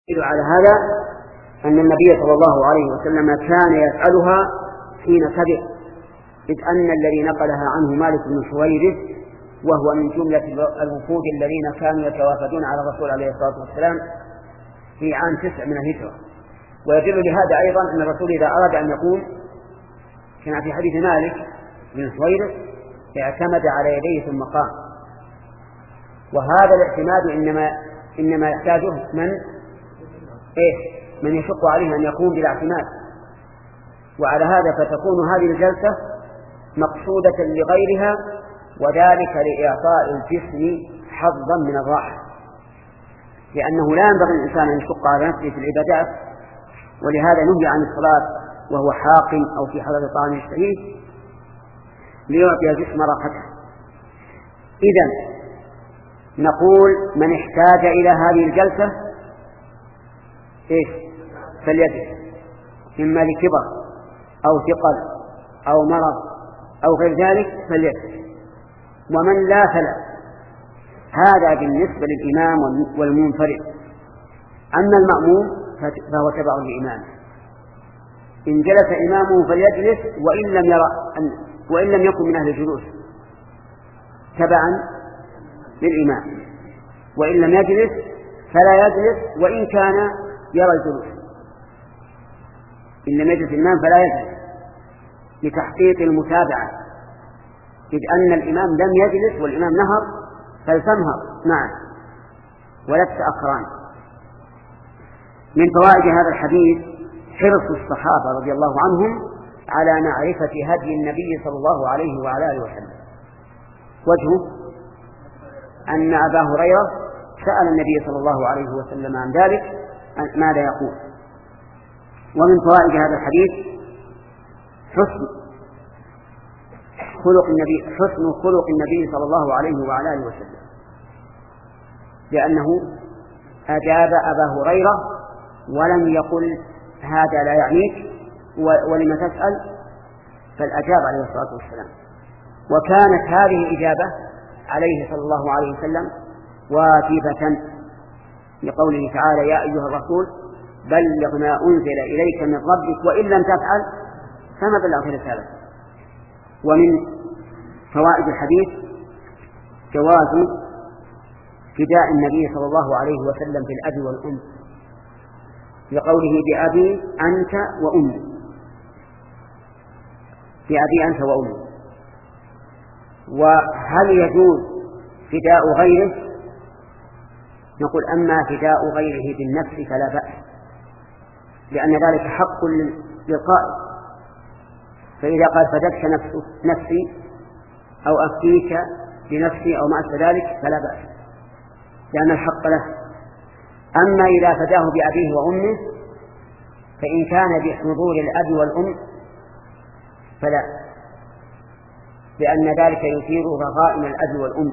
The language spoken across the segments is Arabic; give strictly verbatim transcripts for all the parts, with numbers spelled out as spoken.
يدل على هذا أن النبي صلى الله عليه وسلم كان يفعلها حين سبق، إذ أن الذي نقلها عنه مالك بن حويرث وهو من جملة الوفود الذين كانوا يتوافدون على الرسول عليه الصلاة والسلام في عام تسع من الهجرة. ويدل لهذا أيضا أن الرسول إذا أراد أن يقوم كما في حديث مالك بن حويرث اعتمد على يديه ثم قام. وهذا الاعتماد إنما إنما يحتاجه من إيه؟ من يشق عليه أن يقوم بلا اعتماد. وعلى هذا فتكون هذه الجلسة مقصودة لغيرها، وذلك لإعطاء الجسم حظا من الراحة، لأنه لا ينبغي الإنسان أن يشق على نفسه في العبادات، ولهذا نهي عن الصلاة وهو حاق أو في حضرة طعام يشتهيه ليعطي الجسم راحته. إذن نقول من احتاج إلى هذه الجلسة إيش فليجلس، إما لكبر أو ثقل أو مرض أو غير ذلك فليجلس، ومن لا فلا. هذا بالنسبة للإمام والمنفرد. أما المأموم فهو تبع لإمامه، إن جلس إمامه فليجلس وإن لم يرى وإن لم يكن من أهل الجلوس تبعا للإمام، وإن لم يجلس فلا يجلس وإن كان يرى الجلوس. إن لم يجلس الإمام فلا يجلس لتحقيق المتابعة، إذ أن الإمام لم يجلس والإمام نهر فلتنهر معه ولا تتأخران. من فوائد هذا الحديث حرص الصحابة رضي الله عنهم على معرفة هدي النبي صلى الله عليه وعلى آله وسلم. وجهه أن أبا هريرة سأل النبي صلى الله عليه وسلم عن ذلك ماذا يقول. ومن فوائد هذا الحديث حسن خلق النبي حسن خلق النبي صلى الله عليه وعلى آله وسلم، لأنه أجاب أبا هريرة ولم يقل هذا لا يعنيك ولم تسأل، فالأجاب عليه الصلاة والسلام. وكانت هذه الإجابة عليه صلى الله عليه وسلم واجبة لقوله تعالى يا أيها الرسول بلغ ما أنزل إليك من ربك وإن لم تفعل فما بلغت رسالته. ومن فوائد الحديث جواز فداء النبي صلى الله عليه وسلم بالأب والأم، لقوله بأبي أنت وأمي، بأبي أنت وأمي. وهل يجوز فداء غيره؟ نقول أما فداء غيره بالنفس فلا بأس، لأن ذلك حق للقائل، فإذا قال فدتك نفسي أو أفديك بنفسي أو ما أشبه ذلك فلا بأس، لأن الحق له. أما إذا فداه بأبيه وأمه فإن كان بحضور الأب والأم فلا، لأن ذلك يثير رغائم الأب والأم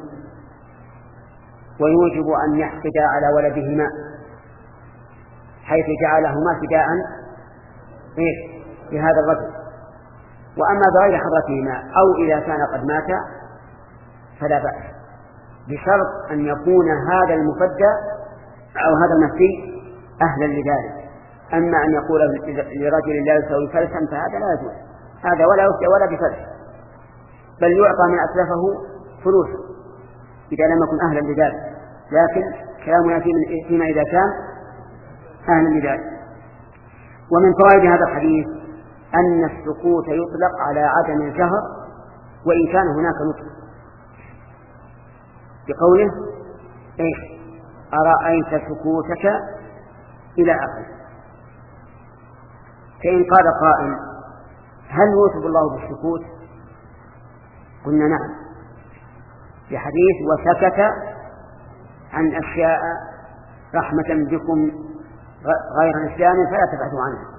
ويوجب أن يحقد على ولدهما، حيث جعلهما فداء إيه لهذا الرجل. وأما بغير حضرتهما أو إذا كان قد مات فلا بأس، بشرط أن يكون هذا المفدى أو هذا المفدي أهلا لذلك. أما أن يقول لرجل لا يسوي فلسا فهذا لا يجوز، هذا ولا يفتى ولا بفلس، بل يعطى من أسلفه فلوس إذا لم يكن أهلا لذلك، لكن كلامنا فيما إذا كان أهلا لذلك. ومن فوائد هذا الحديث أن السكوت يطلق على عدم الجهر وإن كان هناك نطق، بقوله إيش أرأيت سكوتك إلى آخره. فإن قال قائل هل يوصف الله بالسكوت؟ قلنا نعم، في حديث وسكت عن أشياء رحمة بكم غير نسيان فلا تبعدوا عنها.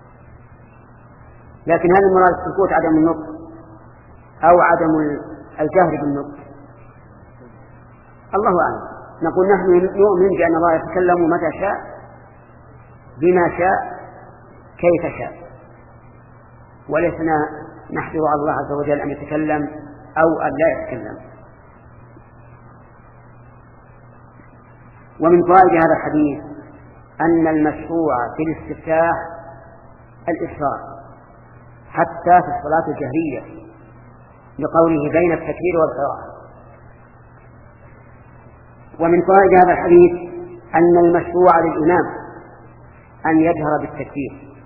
لكن هل المراد السكوت عدم النطق أو عدم الجهر بالنطق؟ الله أعلم. نقول نحن نؤمن بأن الله يتكلم متى شاء بما شاء كيف شاء، ولسنا نحذر على الله عز وجل أن يتكلم أو أن لا يتكلم. ومن فوائد هذا الحديث أن المشروع في الاستفتاح الإسرار حتى في الصلاة الجهرية لقوله بين التكبير والقراءة. ومن فوائد هذا الحديث أن المشروع للإمام أن يجهر بالتكبير،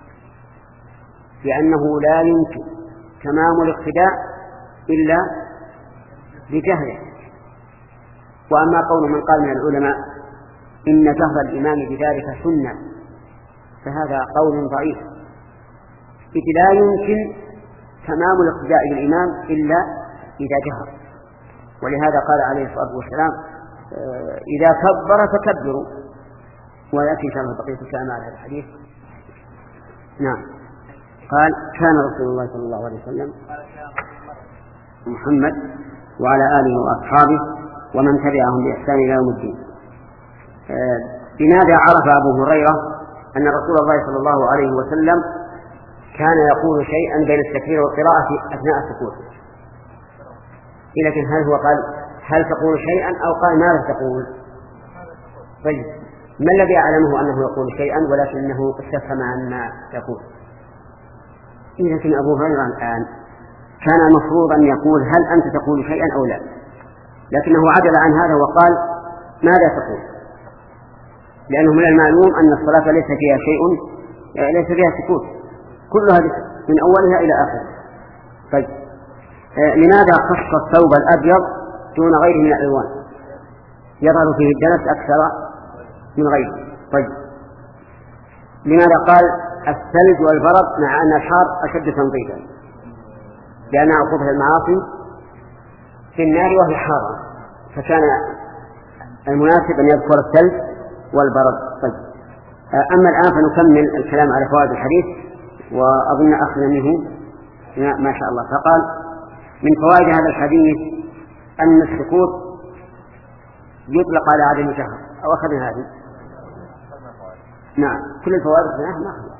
لأنه لا يمكن تمام الاقتداء إلا بجهره. وأما قول من قال من العلماء إن جهر الإمام بذلك سنة فهذا قول ضعيف، إذ لا يمكن تمام الاقتداء بالإمام إلا إذا جهر. ولهذا قال عليه الصلاة والسلام إذا كبر فكبروا، ويأتي إن شاء الله بقية الكلام على هذا الحديث. نعم. قال كان رسول الله صلى الله عليه وسلم محمد وعلى آله وأصحابه ومن تبعهم بإحسان إلى يوم الدين. بماذا عرف أبو هريرة أن رسول الله صلى الله عليه وسلم كان يقول شيئا بين التكبير والقراءة أثناء السكوت؟ لكن هل هو قال هل تقول شيئا أو قال ماذا تقول؟ طيب ما الذي أعلمه أنه يقول شيئا ولكنه استفهم عن ما يقول؟ لكن أبو هريرة الآن كان المفروض أن يقول هل أنت تقول شيئا أو لا، لكنه عدل عن هذا وقال ماذا تقول، لأنه من المعلوم أن الصلاة ليس فيها شيء ليس فيها سكوت، كلها من أولها إلى آخرها. طيب آه لماذا خص الثوب الأبيض دون غيره من الألوان؟ يظهر فيه الدنس أكثر من غيره. طيب لماذا قال الثلج والبرد مع أن الحار أشد تنظيفا؟ لأن عقوبة المعاصي في النار وهي حارة، فكان المناسب أن يذكر الثلج والبرد. طيب أما الآن فنكمل الكلام على فوائد الحديث، وأظن أخذنا منه ما شاء الله. فقال من فوائد هذا الحديث أن السكوت يطلق على عدم الجهر، أو أخذنا هذه؟ نعم كل الفوائد ما أخذنا.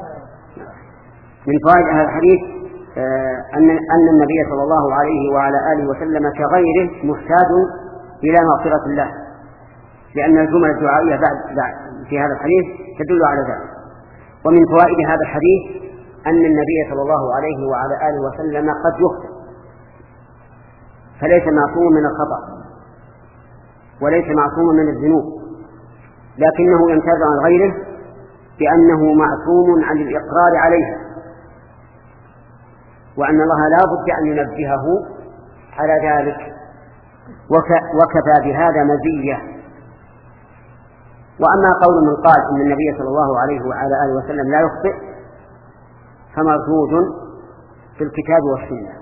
من فوائد هذا الحديث أن أن النبي صلى الله عليه وعلى آله وسلم كغيره محتاج إلى مغفرة الله، لأن الجمل الدعائية بعد, بعد في هذا الحديث تدل على ذلك. ومن فوائد هذا الحديث أن النبي صلى الله عليه وعلى آله وسلم قد يخطئ، فليس معصوم من الخطأ وليس معصوم من الذنوب، لكنه يمتاز عن غيره بأنه معصوم عن الإقرار عليها، وأن الله لا بد أن ينبهه على ذلك، وكفى بهذا مزية. وأما قول من قال إن النبي صلى الله عليه وعلى آله وسلم لا يخطئ فمردود في الكتاب والسنة.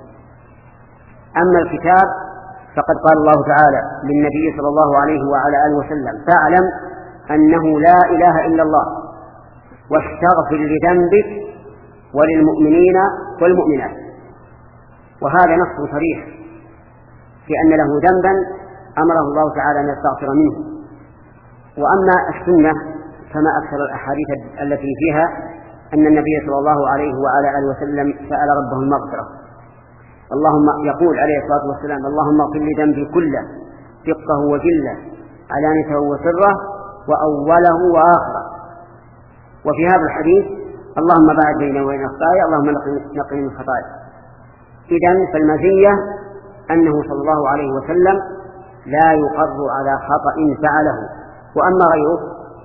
أما الكتاب فقد قال الله تعالى للنبي صلى الله عليه وعلى آله وسلم فاعلم أنه لا إله إلا الله واستغفر لذنبك وللمؤمنين والمؤمنات. وهذا نص صريح في أن له ذنبا أمره الله تعالى أن يستغفر منه. وأما السنة فما أكثر الأحاديث التي فيها أن النبي صلى الله عليه وعلى آله وسلم سأل ربه المغفرة. اللهم يقول عليه الصلاة والسلام اللهم اغفر لي ذنبي كله دقه وجله علانيته وسره وأوله وآخره. وفي هذا الحديث اللهم باعد بيني وبين خطاياي اللهم نقني من خطاياي. إذن فالمزية أنه صلى الله عليه وسلم لا يقر على خطأ فعله، وأما غيره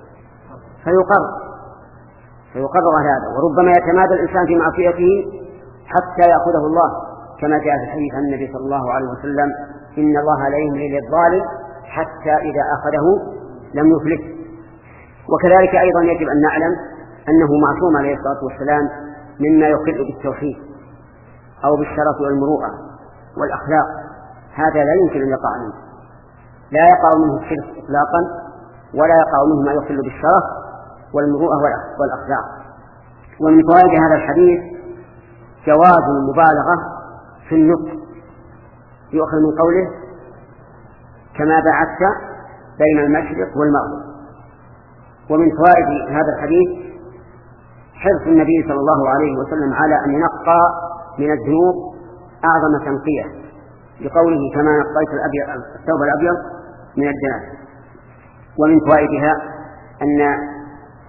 فيقر فيقر على هذا. وربما يتمادى الإنسان في معصيته حتى يأخذه الله، كما جاء في حديث النبي صلى الله عليه وسلم إن الله لا يملي للظالم حتى إذا أخذه لم يفلت. وكذلك أيضا يجب أن نعلم أنه معصوم عليه الصلاة والسلام مما يخل بالتوحيد أو بالشرف والمروءة والأخلاق، هذا لا يمكن أن يقع منه، لا يقع منه الشرك إطلاقا ولا يقع منه ما يخل بالشرف والمروءة والأخلاق. ومن فوائد هذا الحديث جواز المبالغة في النطق، يؤخذ من قوله كما بعثت بين المشرق والمغرب. ومن فوائد هذا الحديث حرص النبي صلى الله عليه وسلم على أن ينقى من الذنوب أعظم تنقية، لقوله كما نقيت الثوب الأبيض من الدنس. ومن فوائدها أن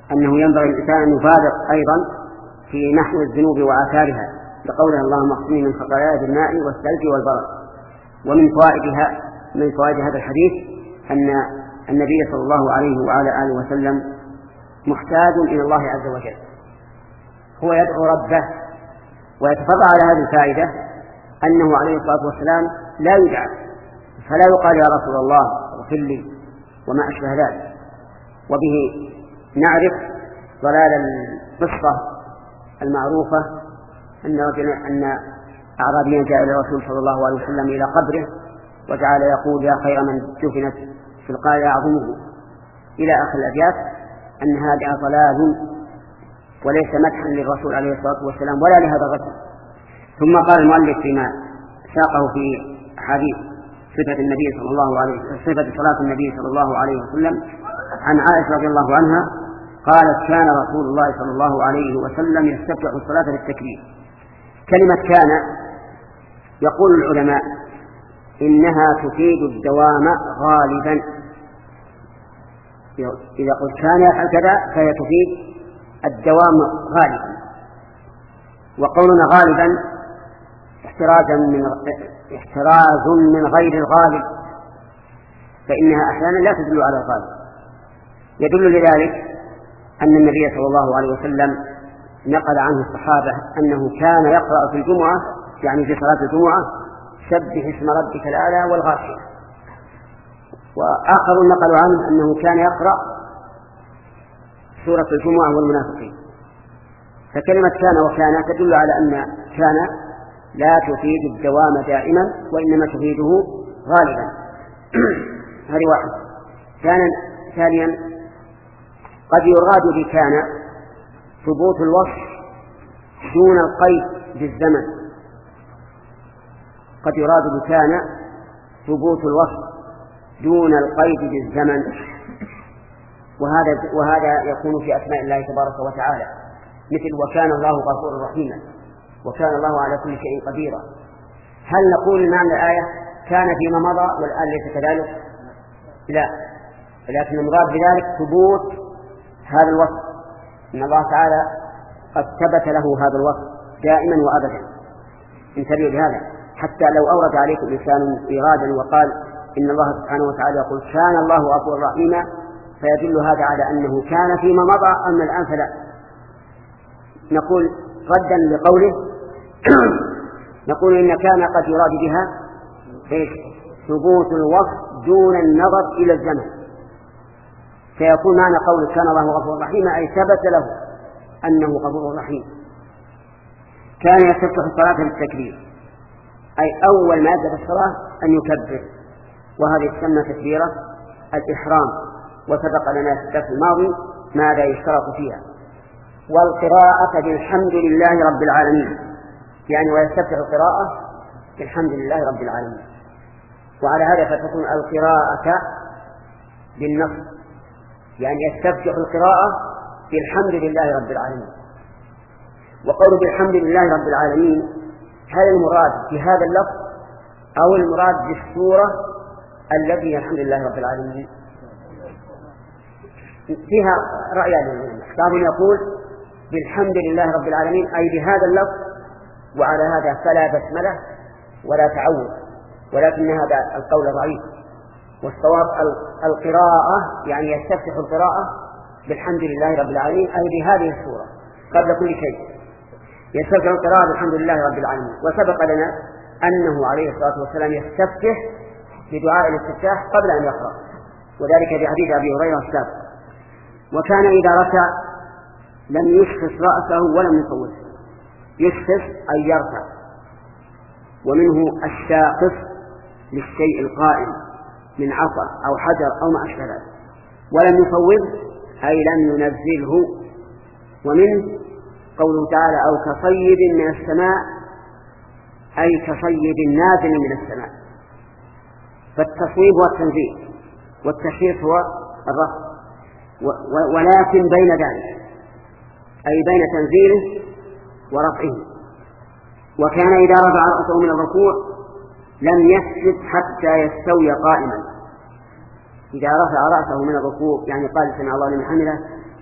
أنه ينبغي الإنسان أن يبالغ أيضا في نحو الذنوب وآثارها، لقوله اللهم اغفرني من خطاياي بالماء والثلج والبرد. ومن فوائدها من فوائد هذا الحديث أن النبي صلى الله عليه وعلى آله وسلم محتاج إلى الله عز وجل، هو يدعو ربه. ويتفضل على هذه الفائدة أنه عليه الصلاة والسلام لا يدعى، فلا يقال يا رسول الله اغفر لي وما أشبه ذلك. وبه نعرف ضلال القصة المعروفة أن أن أعرابيا جاء إلى الرسول صلى الله عليه وسلم إلى قبره وجعل يقول يا خير من دفنت في القاع أعظمه إلى آخر الأبيات، أن هذا ضلال وليس مدحا للرسول عليه الصلاة والسلام ولا لهذا الرجل. ثم قال المؤلف فيما ساقه في حديث صفة النبي صلى الله عليه وسلم صفة صلاة النبي صلى الله عليه وسلم عن عائشة رضي الله عنها قالت كان رسول الله صلى الله عليه وسلم يستفتح الصلاة بالتكبير. كلمة كان يقول العلماء إنها تفيد الدوام غالبا، إذا قلت كان يفعل كذا فهي تفيد الدوام غالبا. وقولنا غالبا احترازا من احتراز من غير الغالب، فإنها أحيانا لا تدل على الغالب. يدل لذلك أن النبي صلى الله عليه وسلم نقل عنه الصحابة أنه كان يقرأ في الجمعة، يعني في صلاة الجمعة، سبح اسم ربك الأعلى والغاشية. وآخر نقل عنه أنه كان يقرأ سورة الجمعة والمنافقين. فكلمة كان وكان تدل على أن كان لا تفيد الدوام دائما وإنما تفيده غالبا. هذه واحد. ثانيا ثانيا قد يراد بكان ثبوت الوصف دون القيد بالزمن، قد يراد بكان ثبوت الوصف دون القيد بالزمن، وهذا وهذا يكون في أسماء الله تبارك وتعالى، مثل وكان الله غفورا رحيما، وكان الله على كل شيء قديرا. هل نقول معنى الآية كان فيما مضى والآن ليس كذلك؟ لا، لكن المراد بذلك ثبوت هذا الوصف، إن الله تعالى قد ثبت له هذا الوصف دائما وأبدا. انتبهوا لهذا، حتى لو أورد عليكم إنسان إيرادا وقال إن الله سبحانه وتعالى يقول كان الله غفورا رحيما، فيدل هذا على أنه كان فيما مضى أما الآن فلا. نقول ردا لقوله نقول إن كان قد يراد بها ثبوت الوصف دون النظر إلى الزمن، فيكون معنى قول كان الله غفورا رحيما أي ثبت له أنه غفور رحيم. كان يستفتح الصلاة بالتكبير، أي أول ما يبدأ الصلاة أن يكبر، وهذه تسمى تكبيرة الإحرام، وسبق لنا في الدرس الماضي ماذا يشترط فيها. والقراءة بالحمد لله رب العالمين، يعني ويستفتح القراءة بالحمد لله رب العالمين. وعلى هذا فتكون القراءة بالنص، يعني يستفتح القراءة بالحمد لله رب العالمين. وقول بالحمد لله رب العالمين هل المراد بهذا اللفظ أو المراد بالسورة التي الحمد لله رب العالمين؟ فيها رأيان للعلماء، بعضهم يقول بالحمد لله رب العالمين أي بهذا اللفظ، وعلى هذا فلا بسملة ولا تعوذ، ولكن هذا القول ضعيف. والصواب القراءة يعني يستفتح القراءة بالحمد لله رب العالمين أي بهذه السورة قبل كل شيء، يستفتح القراءة بالحمد لله رب العالمين. وسبق لنا أنه عليه الصلاة والسلام يستفتح بدعاء الاستفتاح قبل أن يقرأ، وذلك في حديث أبي هريرة السابق. وكان إذا ركع لم يشخص رأسه ولم يصوته، يشخص أي يرفع، ومنه الشاخص للشيء القائم من عصا أو حجر أو ما أشبه ذلك، ولم يصوب أي لم ينزله. ومن قوله تعالى أو كصيب من السماء أي كصيب نازل من السماء. فالتصويب هو التنزيل والتشريف هو الرفع، ولكن بين ذلك أي بين تنزيله ورفعه. وكان إذا رفع رأسه من الركوع لم يسجد حتى يستوي قائما. إذا رفع رأسه من الركوع يعني قال سمع الله لمن حمده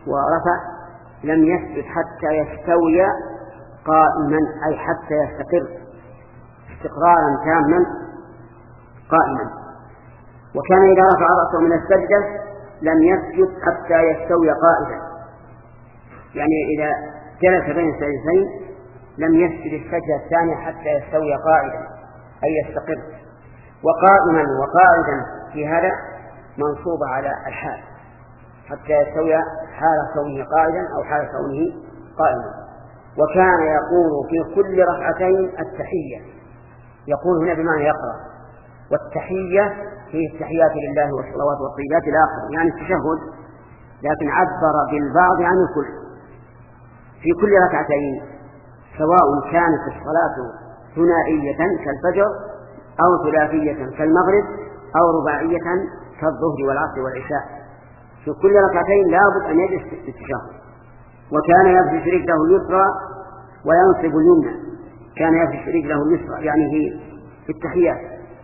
ورفع لم يسجد حتى يستوي قائما، أي حتى يستقر استقرارا تاما قائما. وكان إذا رفع رأسه من السجدة لم يسجد حتى يستوي قائدا، يعني إذا جلس بين السجدتين لم يسجد السجدة الثانية حتى يستوي قائدا أي يستقر. وقائما وقائدا في هذا منصوب على الحال حتى يستوي حال كونه قائدا أو حال كونه قائما. وكان يقول في كل ركعتين التحية، يقول هنا بمعنى يقرأ، والتحية هي التحيات لله والصلوات والطيبات إلى آخره، يعني التشهد، لكن عبر بالبعض عن الكل في كل ركعتين، سواء كانت الصلاة ثنائية كالفجر أو ثلاثية كالمغرب أو رباعية كالظهر والعصر والعشاء، في كل ركعتين لابد أن يجلس في التشهد. وكان يفرش رجله اليسرى وينصب اليمنى، كان يفرش رجله اليسرى يعني في التحيات،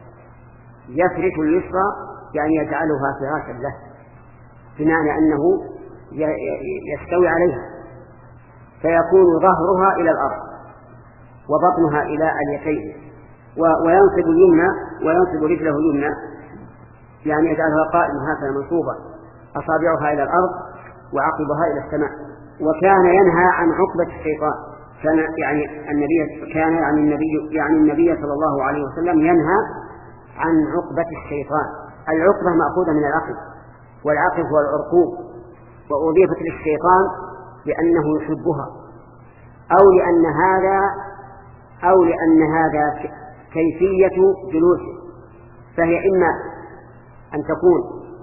يفرش اليسرى يعني يجعلها فراشا له، بمعنى أنه يستوي عليها فيكون ظهرها إلى الأرض وبطنها إلى اليتين. وينصب اليمنى وينصب رجله اليمنى يعني يجعلها قائمة هكذا منصوبة، أصابعها إلى الأرض وعقبها إلى السماء. وكان ينهى عن عقبة الشيطان، كان يعني النبي كان يعني النبي يعني النبي صلى الله عليه وسلم ينهى عن عقبة الشيطان. العقبة مأخوذة من العقب، والعقب هو العرقوب، وأضيفت للشيطان لأنه يحبها، أو لأن هذا أو لأن هذا كيفية جلوسه، فهي إما أن تكون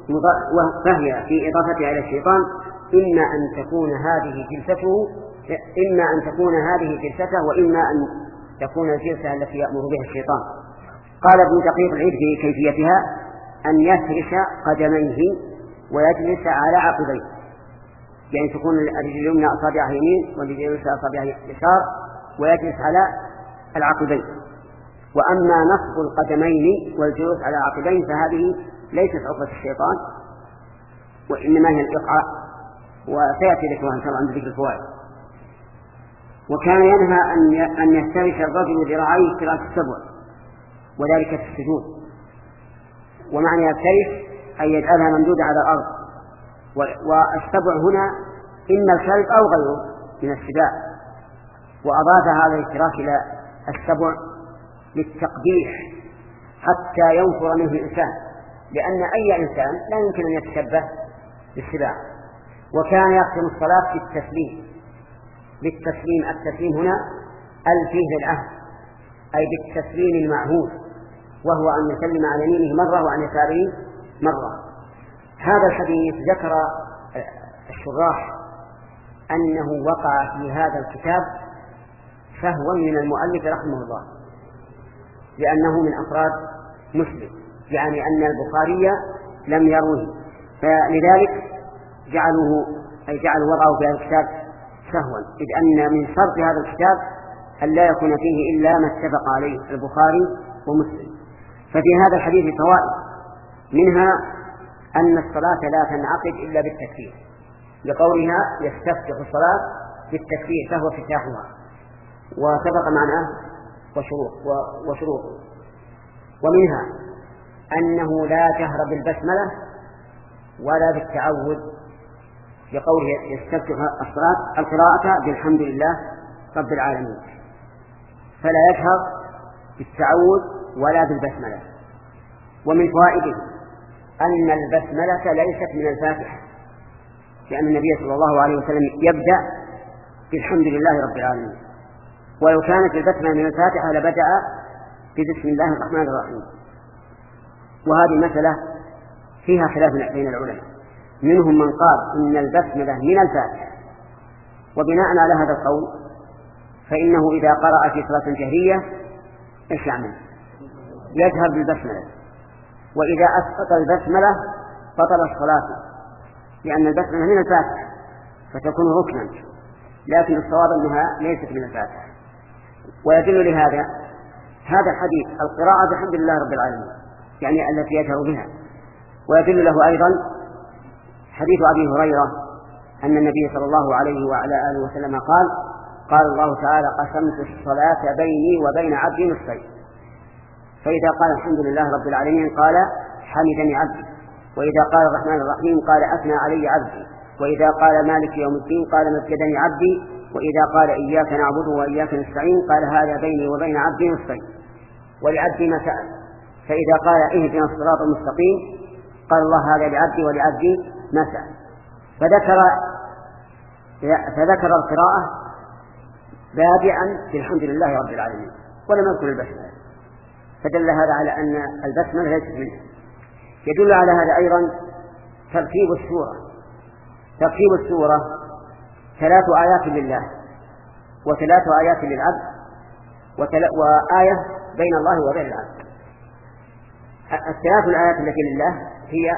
فهي في إضافتها إلى الشيطان إما أن تكون هذه جلسته إما أن تكون هذه جلسته وإما أن تكون الجلسة التي يأمر بها الشيطان. قال ابن دقيق العيد في كيفيتها أن يفرش قدميه ويجلس على عقبيه، يعني تكون الرجل اليمنى أصابعها يمين والرجل اليسرى أصابعها يسار ويجلس على العقبين. وأما نصب القدمين والجلوس على العقبين فهذه ليست عقبة الشيطان، وإنما هي الإقعاء، وسيأتي ذكرها إن شاء الله عند ذكر الفوائد. وكان ينهى أن يفترش الرجل ذراعيه افتراش السبع، وذلك في السجود. ومعنى يفترش أن يجعلها ممدودة على الأرض. والسبع هنا إما الكلب أو غيره من السباع، وأضاف هذا الافتراش إلى السبع للتقبيح حتى ينفر منه الإنسان، لأن أي إنسان لا يمكن أن يتشبه بالسباع. وكان يختم الصلاة بالتسليم، بالتسليم التسليم هنا الفيه للعهد، أي بالتسليم المعهود، وهو أن يسلم عن يمينه مرة وعن يساره مرة. هذا الحديث ذكر الشراح أنه وقع في هذا الكتاب فهو من المؤلف رحمه الله، لأنه من أفراد مسلم، يعني أن البخاري لم يروه، فلذلك جعلوه أي جعلوا وضعه في هذا الكتاب سهوا، إذ أن من شرط هذا الكتاب أن لا يكون فيه إلا ما اتفق عليه البخاري ومسلم. ففي هذا الحديث فوائد، منها أن الصلاة لا تنعقد إلا بالتكبير، لقولها يستفتح الصلاة بالتكبير فهو افتتاحها، وسبق معناه وشروط وشروط. ومنها أنه لا جهر بالبسملة ولا بالتعوذ، لقوله يستفتح الصلاة القراءة بالحمد لله رب العالمين، فلا يجهر بالتعوذ ولا بالبسملة. ومن فوائده أن البسملة ليست من الفاتحة، لأن النبي صلى الله عليه وسلم يبدأ بالحمد لله رب العالمين، ولو كانت البسملة من الفاتحة لبدأ بسم الله الرحمن الرحيم. وهذه مسألة فيها خلاف بين العلماء، منهم من قال إن البسملة من الفاتحة، وبناء على هذا القول فإنه إذا قرأ في صلاة جهرية إيش يعمل؟ يجهر بالبسملة، وإذا أسقط البسملة بطل الصلاة، لأن البسملة من الفاتحة فتكون ركنا، لكن الصواب أنها ليست من الفاتحة. ويدل لهذا هذا الحديث القراءة بحمد لله رب العالمين، يعني التي يجهر بها. ويدل له أيضا حديث أبي هريرة أن النبي صلى الله عليه وعلى آله وسلم قال قال الله تعالى قسمت الصلاة بيني وبين عبدي نصفين، فإذا قال الحمد لله رب العالمين قال حمدني عبدي، وإذا قال الرحمن الرحيم قال أثنى علي عبدي، وإذا قال مالك يوم الدين قال مجدني عبدي، وإذا قال إياك نعبد وإياك نستعين قال هذا بيني وبين عبدي نصفين، ولعبدي ما سأل. فإذا قال اهدنا الصراط المستقيم قال الله هذا لعبدي ولعبدي ما سأل. فذكر فذكر القراءة بادئا بالحمد لله رب العالمين ولم يذكر البسملة، فدل هذا على أن البسملة ليست منه. يدل على هذا أيضا ترتيب السورة. ترتيب السورة ثلاث آيات لله وثلاث آيات للعبد وآية بين الله وبين العبد. الثلاث الآيات التي لله هي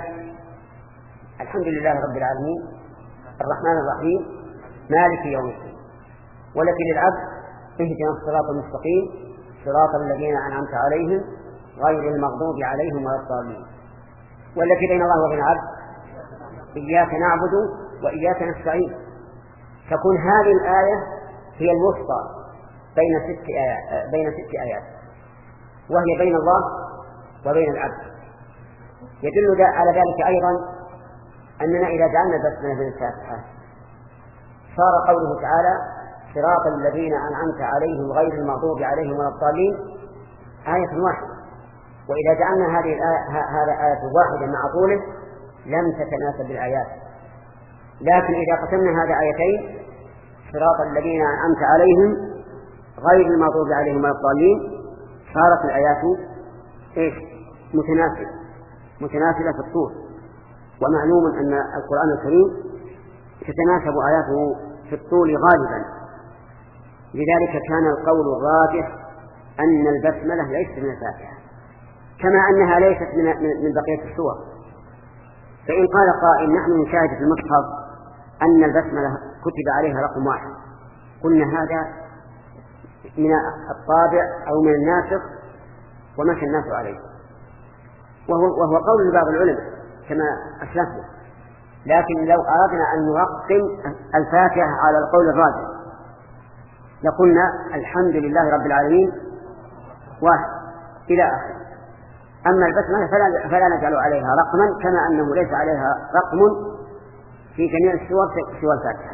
الحمد لله رب العالمين، الرحمن الرحيم، مالك يوم الدين. والتي للعبد اهدنا الصراط المستقيم صراط الذين أنعمت عليهم غير المغضوب عليهم ولا الضالين. والتي بين الله وبين العبد إياك نعبد وإياك نستعين. تكون هذه الآية هي الوسطى بين ست آيات بين ست آيات وهي بين الله وبين العبد. يدل على ذلك أيضا أننا إذا جعلنا البسملة في الفاتحة صار قوله تعالى صراط الذين أنعمت عليهم غير المغضوب عليهم ولا الضالين آية واحدة، وإذا جعلنا هذه الآية هذا آية واحدة مع طوله لم تتناسب بالآيات. لكن إذا قسمنا هذا آيتين صراط الذين أنعمت عليهم غير المغضوب عليهم ولا الضالين صارت الآيات إيش؟ متناسبة متناسبة في الطول. ومعلوم أن القرآن الكريم تتناسب آياته في الطول غالبا، لذلك كان القول الراجح أن البسملة ليست من الفاتحة كما أنها ليست من من بقية السور. فإن قال قائل نحن نشاهد في المصحف أن البسملة كتب عليها رقم واحد، قلنا هذا من الطابع أو من الناسخ ومشى الناس عليه، وهو, وهو قول لبعض العلماء كما أسلفنا. لكن لو أردنا أن نرقم الفاتحة على القول الراجح لقلنا الحمد لله رب العالمين واحد إلى آخر. أما البسملة فلا, فلا نجعل عليها رقما كما أنه ليس عليها رقم في جميع السور سوى الفاتحة.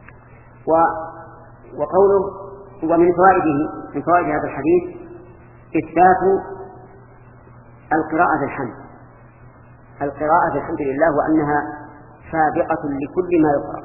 وقوله ومن فوائده من فوائد هذا الحديث إثبات القراءة بالحمد القراءة بالحمد لله وأنها سابقة لكل ما يقرأ.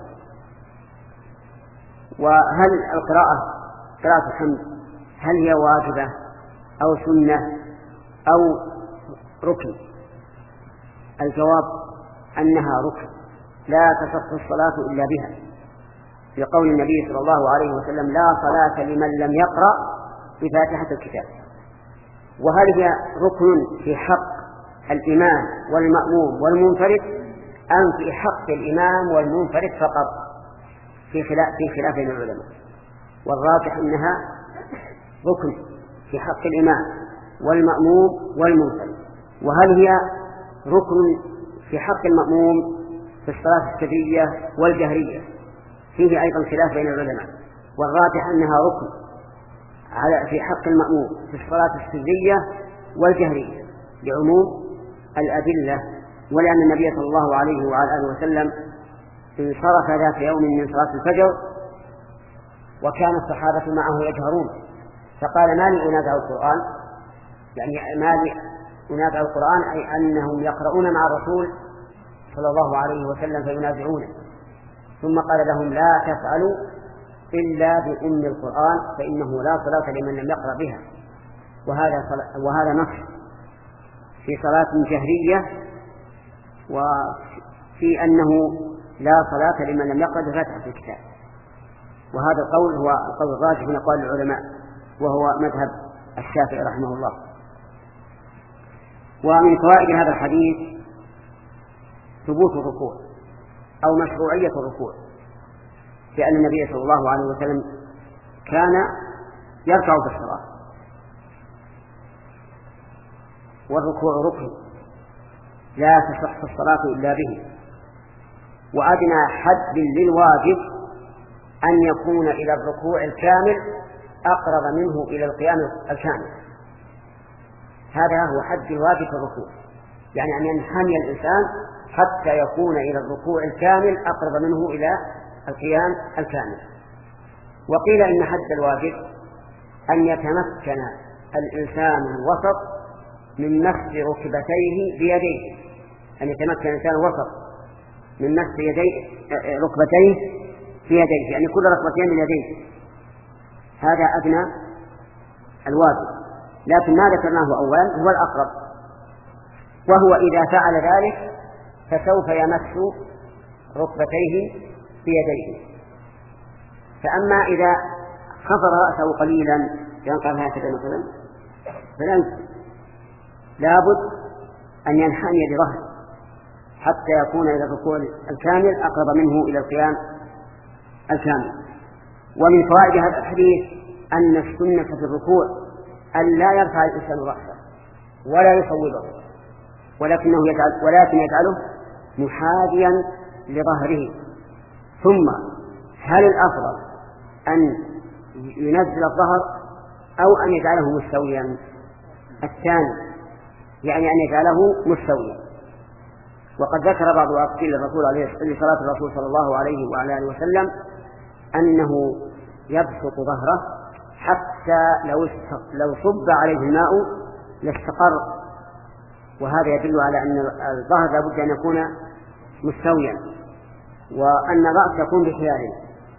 وهل القراءة قراءة الحمد هل هي واجبة أو سنة أو ركن؟ الجواب أنها ركن لا تصح الصلاة إلا بها، في قول النبي صلى الله عليه وسلم لا صلاة لمن لم يقرأ بفاتحة الكتاب. وهل هي ركن في حق الإمام والمأموم والمنفرد أم في حق الإمام والمنفرد فقط؟ في خلاف في خلاف بين العلماء، والراجح أنها ركن في حق الإمام والمأموم والمنفرد. وهل هي ركن في حق المأموم في الصلاة السرية والجهرية؟ فيه أيضا خلاف بين العلماء، والراجح أنها ركن على في حق المأموم في الصلاة السرية والجهرية لعموم الأدلة، ولأن النبي صلى الله عليه وعلى آله وسلم انصرف ذات يوم من صلاة الفجر وكان الصحابة معه يجهرون، فقال ما لي أنازع القرآن، يعني ما لي أنازع القرآن أي أنهم يقرؤون مع الرسول صلى الله عليه وسلم فينازعونه. ثم قال لهم لا تفعلوا إلا بأم القرآن فإنه لا صلاة لمن لم يقرأ بها. وهذا وهذا نص في صلاة جهرية وفي أنه لا صلاة لمن لم يقرأ بفاتحة الكتاب. وهذا القول هو القول الراجح من أقوال العلماء وهو مذهب الشافعي رحمه الله. ومن فوائد هذا الحديث ثبوت الركوع أو مشروعية الركوع، لأن النبي صلى الله عليه وسلم كان يركع في الصلاة، والركوع ركن لا تصح الصلاة إلا به. وأدنى حد للواجب أن يكون إلى الركوع الكامل أقرب منه إلى القيام الكامل. هذا هو حد الواجب في الركوع، يعني أن ينحني الإنسان حتى يكون إلى الركوع الكامل أقرب منه إلى القيام الكامل. وقيل إن حد الواجب أن يتمكن الإنسان الوسط من مس ركبتيه بيديه، أن يتمكن الإنسان الوسط من مس يديه ركبتيه بيديه، يعني كل ركبتين من يديه. هذا أدنى الواجب، لكن ما ذكرناه أولا هو الأقرب، وهو إذا فعل ذلك فسوف يمس ركبتيه بيديه. فأما إذا خفض رأسه قليلا ينقل هكذا مثلا فلن لابد أن ينحني بظهره حتى يكون إلى الركوع الكامل أقرب منه إلى القيام الكامل. ومن فوائد هذا الحديث أن السنة في الركوع أن لا يرفع الإنسان رأسه ولا يصوبه، ولكنه يجعل ولكن يجعله محاذيا لظهره. ثم هل الأفضل أن ينزل الظهر أو أن يجعله مستويا؟ الثاني، يعني أن يجعله مستويا. وقد ذكر بعض أقوال الرسول عليه صلاة الرسول صلى الله عليه وعلى آله وسلم أنه يبسط ظهره حتى لو لو صب عليه الماء لاستقر، وهذا يدل على أن الظهر لابد أن يكون مستويا وأن الرأس يكون بحياله.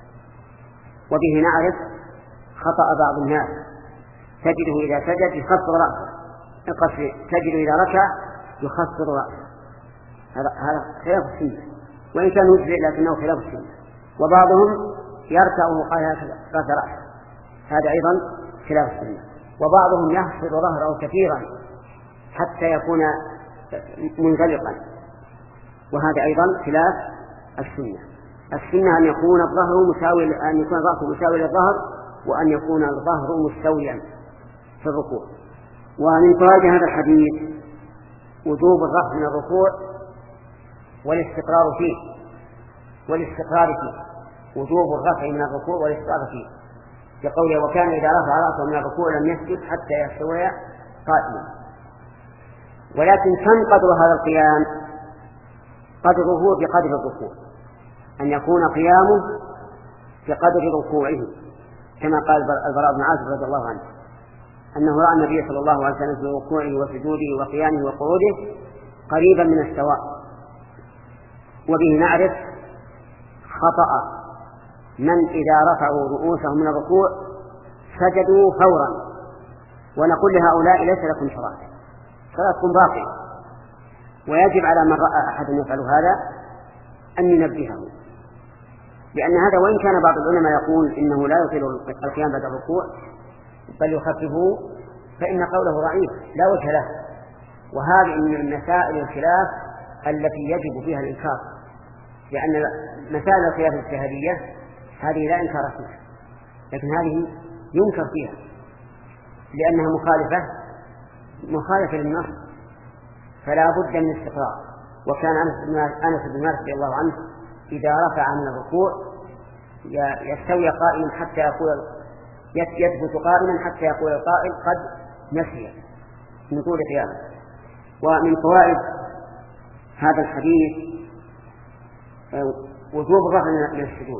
وبه نعرف خطأ بعض الناس، تجده إذا سجد يخفض رأسه، تجد إذا ركع يخفض رأسه، هذا خلاف السنة، وإن كان يجزئ لكنه خلاف السنة. وبعضهم يركع وقال رفع رأسه، هذا أيضا خلاف السنة. وبعضهم يحفظ ظهره كثيرا حتى يكون منزلقا، وهذا أيضا خلاف السنة. السنة أن يكون الظهر مساوي، أن يكون الرأس مساوي للظهر، وأن يكون الظهر مستويا في الركوع. ومن فوائد هذا الحديث وجوب الرفع من الركوع والاستقرار فيه والاستقرار فيه وجوب الرفع من الركوع والاستقرار فيه، كقوله وكان إذا رفع رأسه من الركوع لم يسجد حتى يستوي قائما. ولكن كم قدر هذا القيام؟ قدره بقدر الركوع، أن يكون قيامه بقدر ركوعه، كما قال البراء بن عازب رضي الله عنه أنه رأى النبي صلى الله عليه وسلم في ركوعه وسجوده وقيامه وقعوده قريبا من السواء. وبه نعرف خطأ من إذا رفعوا رؤوسهم من الركوع سجدوا فورا، ونقول لهؤلاء ليس لكم صلاة، صلاتكم باقية. ويجب على من رأى أحد يفعل هذا أن ينبهه، لأن هذا وإن كان بعض العلماء يقول إنه لا يطيل القيام بعد الركوع بل يخففه، فإن قوله ضعيف لا وجه له. وهذه من مسائل الخلاف التي يجب فيها الإنكار، لأن مسائل الخلاف الاجتهادية هذه لا إنكار فيها، لكن هذه ينكر فيها لأنها مخالفة مخالفة للنص، فلا بد من استقرار. وكان أنس بن مالك رضي الله عنه إذا رفع من الركوع يستوي قائما حتى يقول يثبت قائما حتى يقول القائل قد نسي من طول قيامه. ومن فوائد هذا الحديث وجوب الرفع من السجود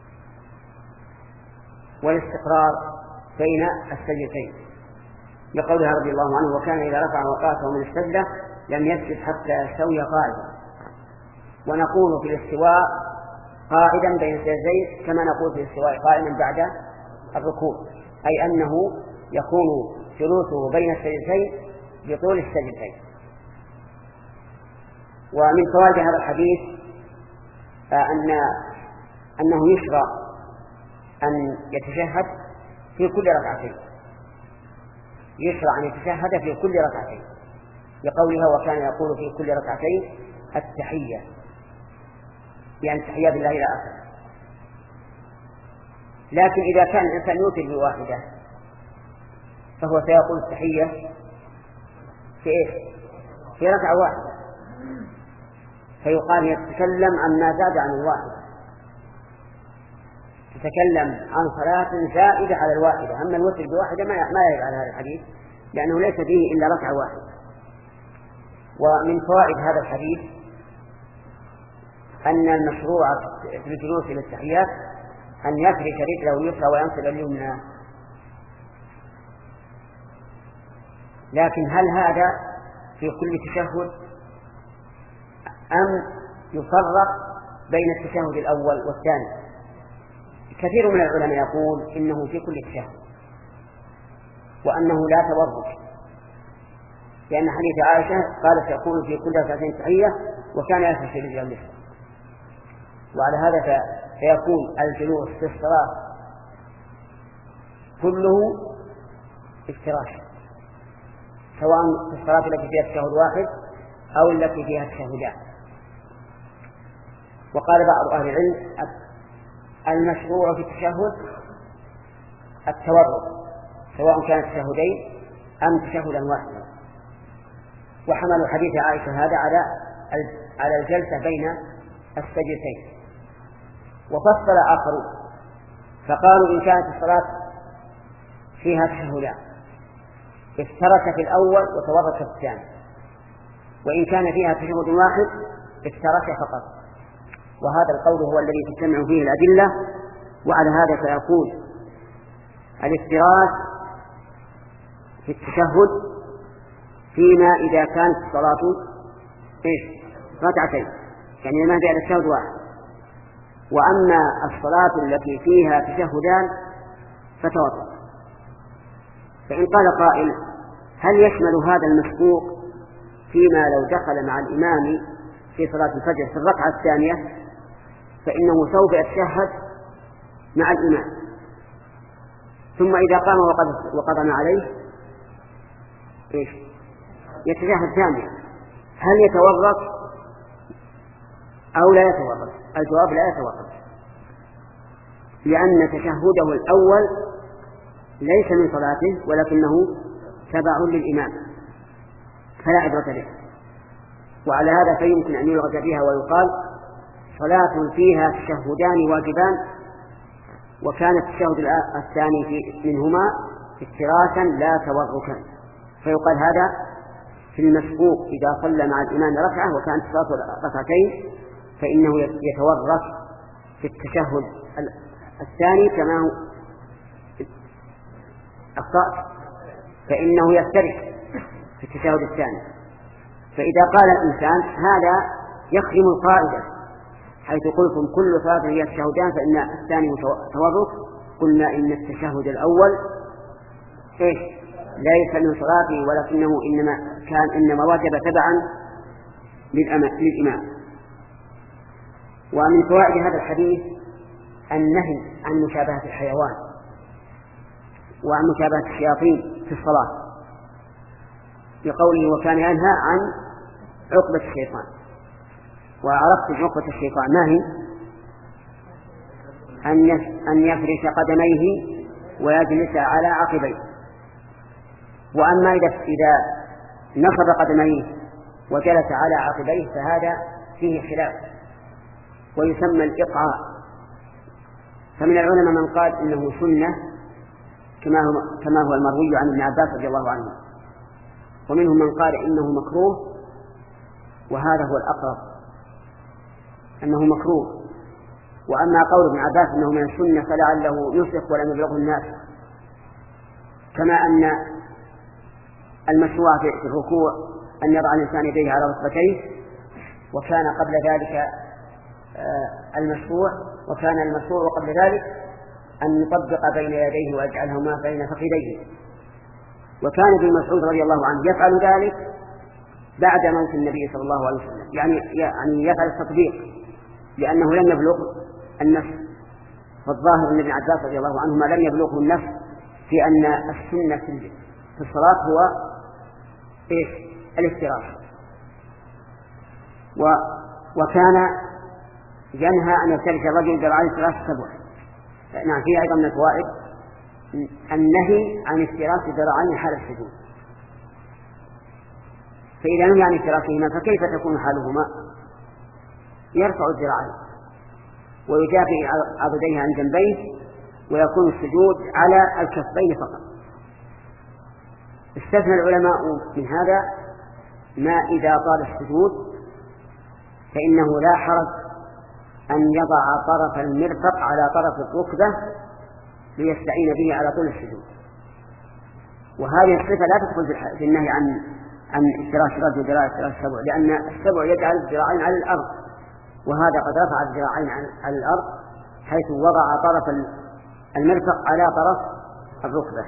والاستقرار بين السجدتين، لقولها رضي الله عنه وكان إذا رفع رأسه من السجدة لم يسجد حتى يستوي قائما. ونقول في الاستواء قاعدا بين السجدتين كما نقول في الاستواء قائما بعد الركوع، أي أنه يكون جلوسه بين السجدتين بطول السجدتين. ومن فوائد هذا الحديث أن أنه يشرع أن يتشهد في كل ركعتين، يشرع أن يتشهد في كل ركعتين، لقولها وكان يقول في كل ركعتين التحية، يعني التحية بالله إلى آخره. لكن إذا كان الإنسان يوتر بواحدة فهو سيقول التحية في إيش؟ في ركعة واحدة، فيقال يتكلم عما زاد عن الواحدة، تتكلم عن صلاة زائدة على الواحدة. أما الوتر بواحدة ما يرد على هذا الحديث لأنه ليس فيه إلا ركعة واحدة. ومن فوائد هذا الحديث أن المشروع في الجلوس إلى التحيات أن يفرش رجله اليسرى وينصب اليمنى. لكن هل هذا في كل تشهد أم يفرق بين التشهد الأول والثاني؟ كثير من العلماء يقول إنه في كل تشهد وأنه لا تورك، لأن حديث عائشة قالت يقول في كل ركعتين تحية وكان يفرش رجله اليسرى. وعلى هذا فيكون الجلوس في الصلاة كله افتراش، سواء في الصلاة التي فيها تشهد واحد أو التي فيها تشهدان. وقال بعض أهل العلم المشروع في التشهد التورط، سواء كان تشهدين أم تشهدا واحدا، وحملوا حديث عائشة هذا على على الجلسة بين السجدتين. وفصل آخرون فقالوا إن كانت الصلاة فيها تشهدان افترك في الأول وتورط في الثاني، وإن كان فيها تشهد واحد افترك فقط. وهذا القول هو الذي تجتمع فيه الأدلة. وعلى هذا فيكون الافتراك في التشهد فيما إذا كانت الصلاة إيش ركعتين، يعني ما فيها تشهد واحد. وأما الصلاة التي فيها تشهدان فتوضأ. فإن قال قائل هل يشمل هذا المسبوق فيما لو دخل مع الإمام في صلاة الفجر في الركعة الثانية فإنه سوف يتشهد مع الإمام، ثم إذا قام وقدم عليه إيش يتشهد ثانيا، هل يتورط أو لا يتورط؟ الجواب لا يتورط، لأن تشهده الأول ليس من صلاته ولكنه تبع للإمام فلا عبرة به. وعلى هذا فيمكن أن يلغز فيها ويقال صلاة فيها تشهدان واجبان وكان التشهد الثاني منهما افتراسا لا توركا، فيقال هذا في المسبوق إذا صلى مع الإمام ركعة وكانت صلاته ركعتين فإنه يتورك في التشهد الثاني كما هو أخطأت فإنه يفترس في التشهد الثاني. فإذا قال الإنسان هذا يخدم القاعدة حيث قلتم كل صلاة هي التشهدان فإن الثاني تورك، قلنا إن التشهد الأول إيش ليس من صلاته ولكنه إنما كان إنما واجب تبعا للإمام. ومن فوائد هذا الحديث النهي عن مشابهة الحيوان وعن مشابهة الشياطين في الصلاة بقوله وكان ينهى عن عقبة الشيطان. وعرفت عقبة الشيطان ما هي؟ أن يفرش قدميه ويجلس على عقبيه. وأما إذا نصب قدميه وجلس على عقبيه فهذا فيه خلاف ويسمى الإقعاء. فمن العلماء من قال إنه سنة كما هو, كما هو المروي عن ابن عباس رضي الله عنه، ومنهم من قال إنه مكروه، وهذا هو الأقرب أنه مكروه. وأما قول ابن عباس أنه من السنة فلعله يسرق ولم يبلغه الناس، كما أن المشروع في الركوع أن يضع الإنسان يديه على ركبتيه، وكان قبل ذلك المشروع وكان المشروع قبل ذلك أن يطبق بين يديه ويجعلهما بين فخذيه. وكان ابن مسعود رضي الله عنه يفعل ذلك بعد موت النبي صلى الله عليه وسلم، يعني يعني يفعل التطبيق لأنه لم يبلغ النفس. فالظاهر أن ابن عباس رضي الله عنهما لم يبلغه النفس في أن السنة في الصلاة هو إيش الافتراش. و وكان ينهى أن يفترش الرجل ذراعين ثلاث سبع. نعم فيه أيضا من الفوائد النهي عن افتراش ذراعين حال السجود. فإذا نهي عن افتراشهما فكيف تكون حالهما؟ يرفع الذراعين ويجافي عضديه عن جنبيه، ويكون السجود على الكفين فقط. استثنى العلماء من هذا ما إذا طال السجود فإنه لا حرج أن يضع طرف المرفق على طرف الركبة ليستعين به على طول السجود. وهذه الصفة لا تدخل في النهي عن عن افتراش الرجل ذراع افتراش السبع، لأن السبع يجعل الذراعين على الأرض، وهذا قد رفع الذراعين على الأرض حيث وضع طرف المرفق على طرف الركبة.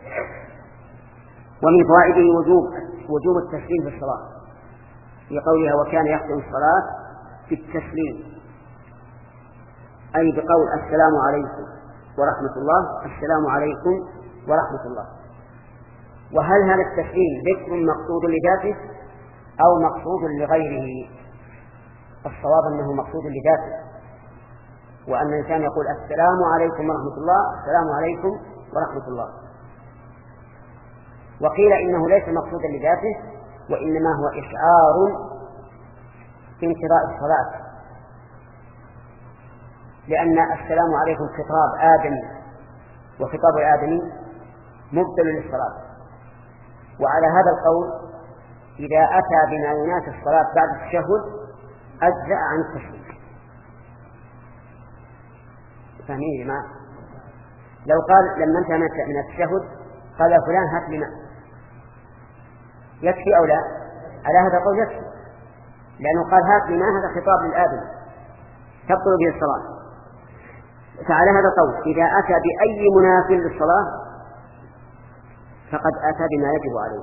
ومن فوائده وجوب وجوب التسليم في الصلاة في قولها وكان يختم الصلاة بالتسليم، أي بقول السلام عليكم ورحمة الله، السلام عليكم ورحمة الله. وهل هذا التسليم ذكر مقصود لذاته أو مقصود لغيره؟ الصواب أنه مقصود لذاته، وأن الإنسان يقول السلام عليكم ورحمة الله، السلام عليكم ورحمة الله. وقيل إنه ليس مقصودا لذاته، وإنما هو إشعار بانقضاء الصلاة، لأن السلام عليكم خطاب آدمي، وخطاب الآدمي مبطل للصلاة. وعلى هذا القول إذا أتى بما يناسب الصلاة بعد التشهد أجزأ عن التسليم. فاهمين يا جماعة؟ لو قال لما انتهى من التشهد قال فلان هات لي ماء، يكفي أو لا؟ على هذا القول يكفي، لأنه قال هات لي ماء، هذا خطاب للآدم تبطل به الصلاة. فعلى هذا القول إذا أتى بأي مناسب للصلاة فقد أتى بما يجب عليه.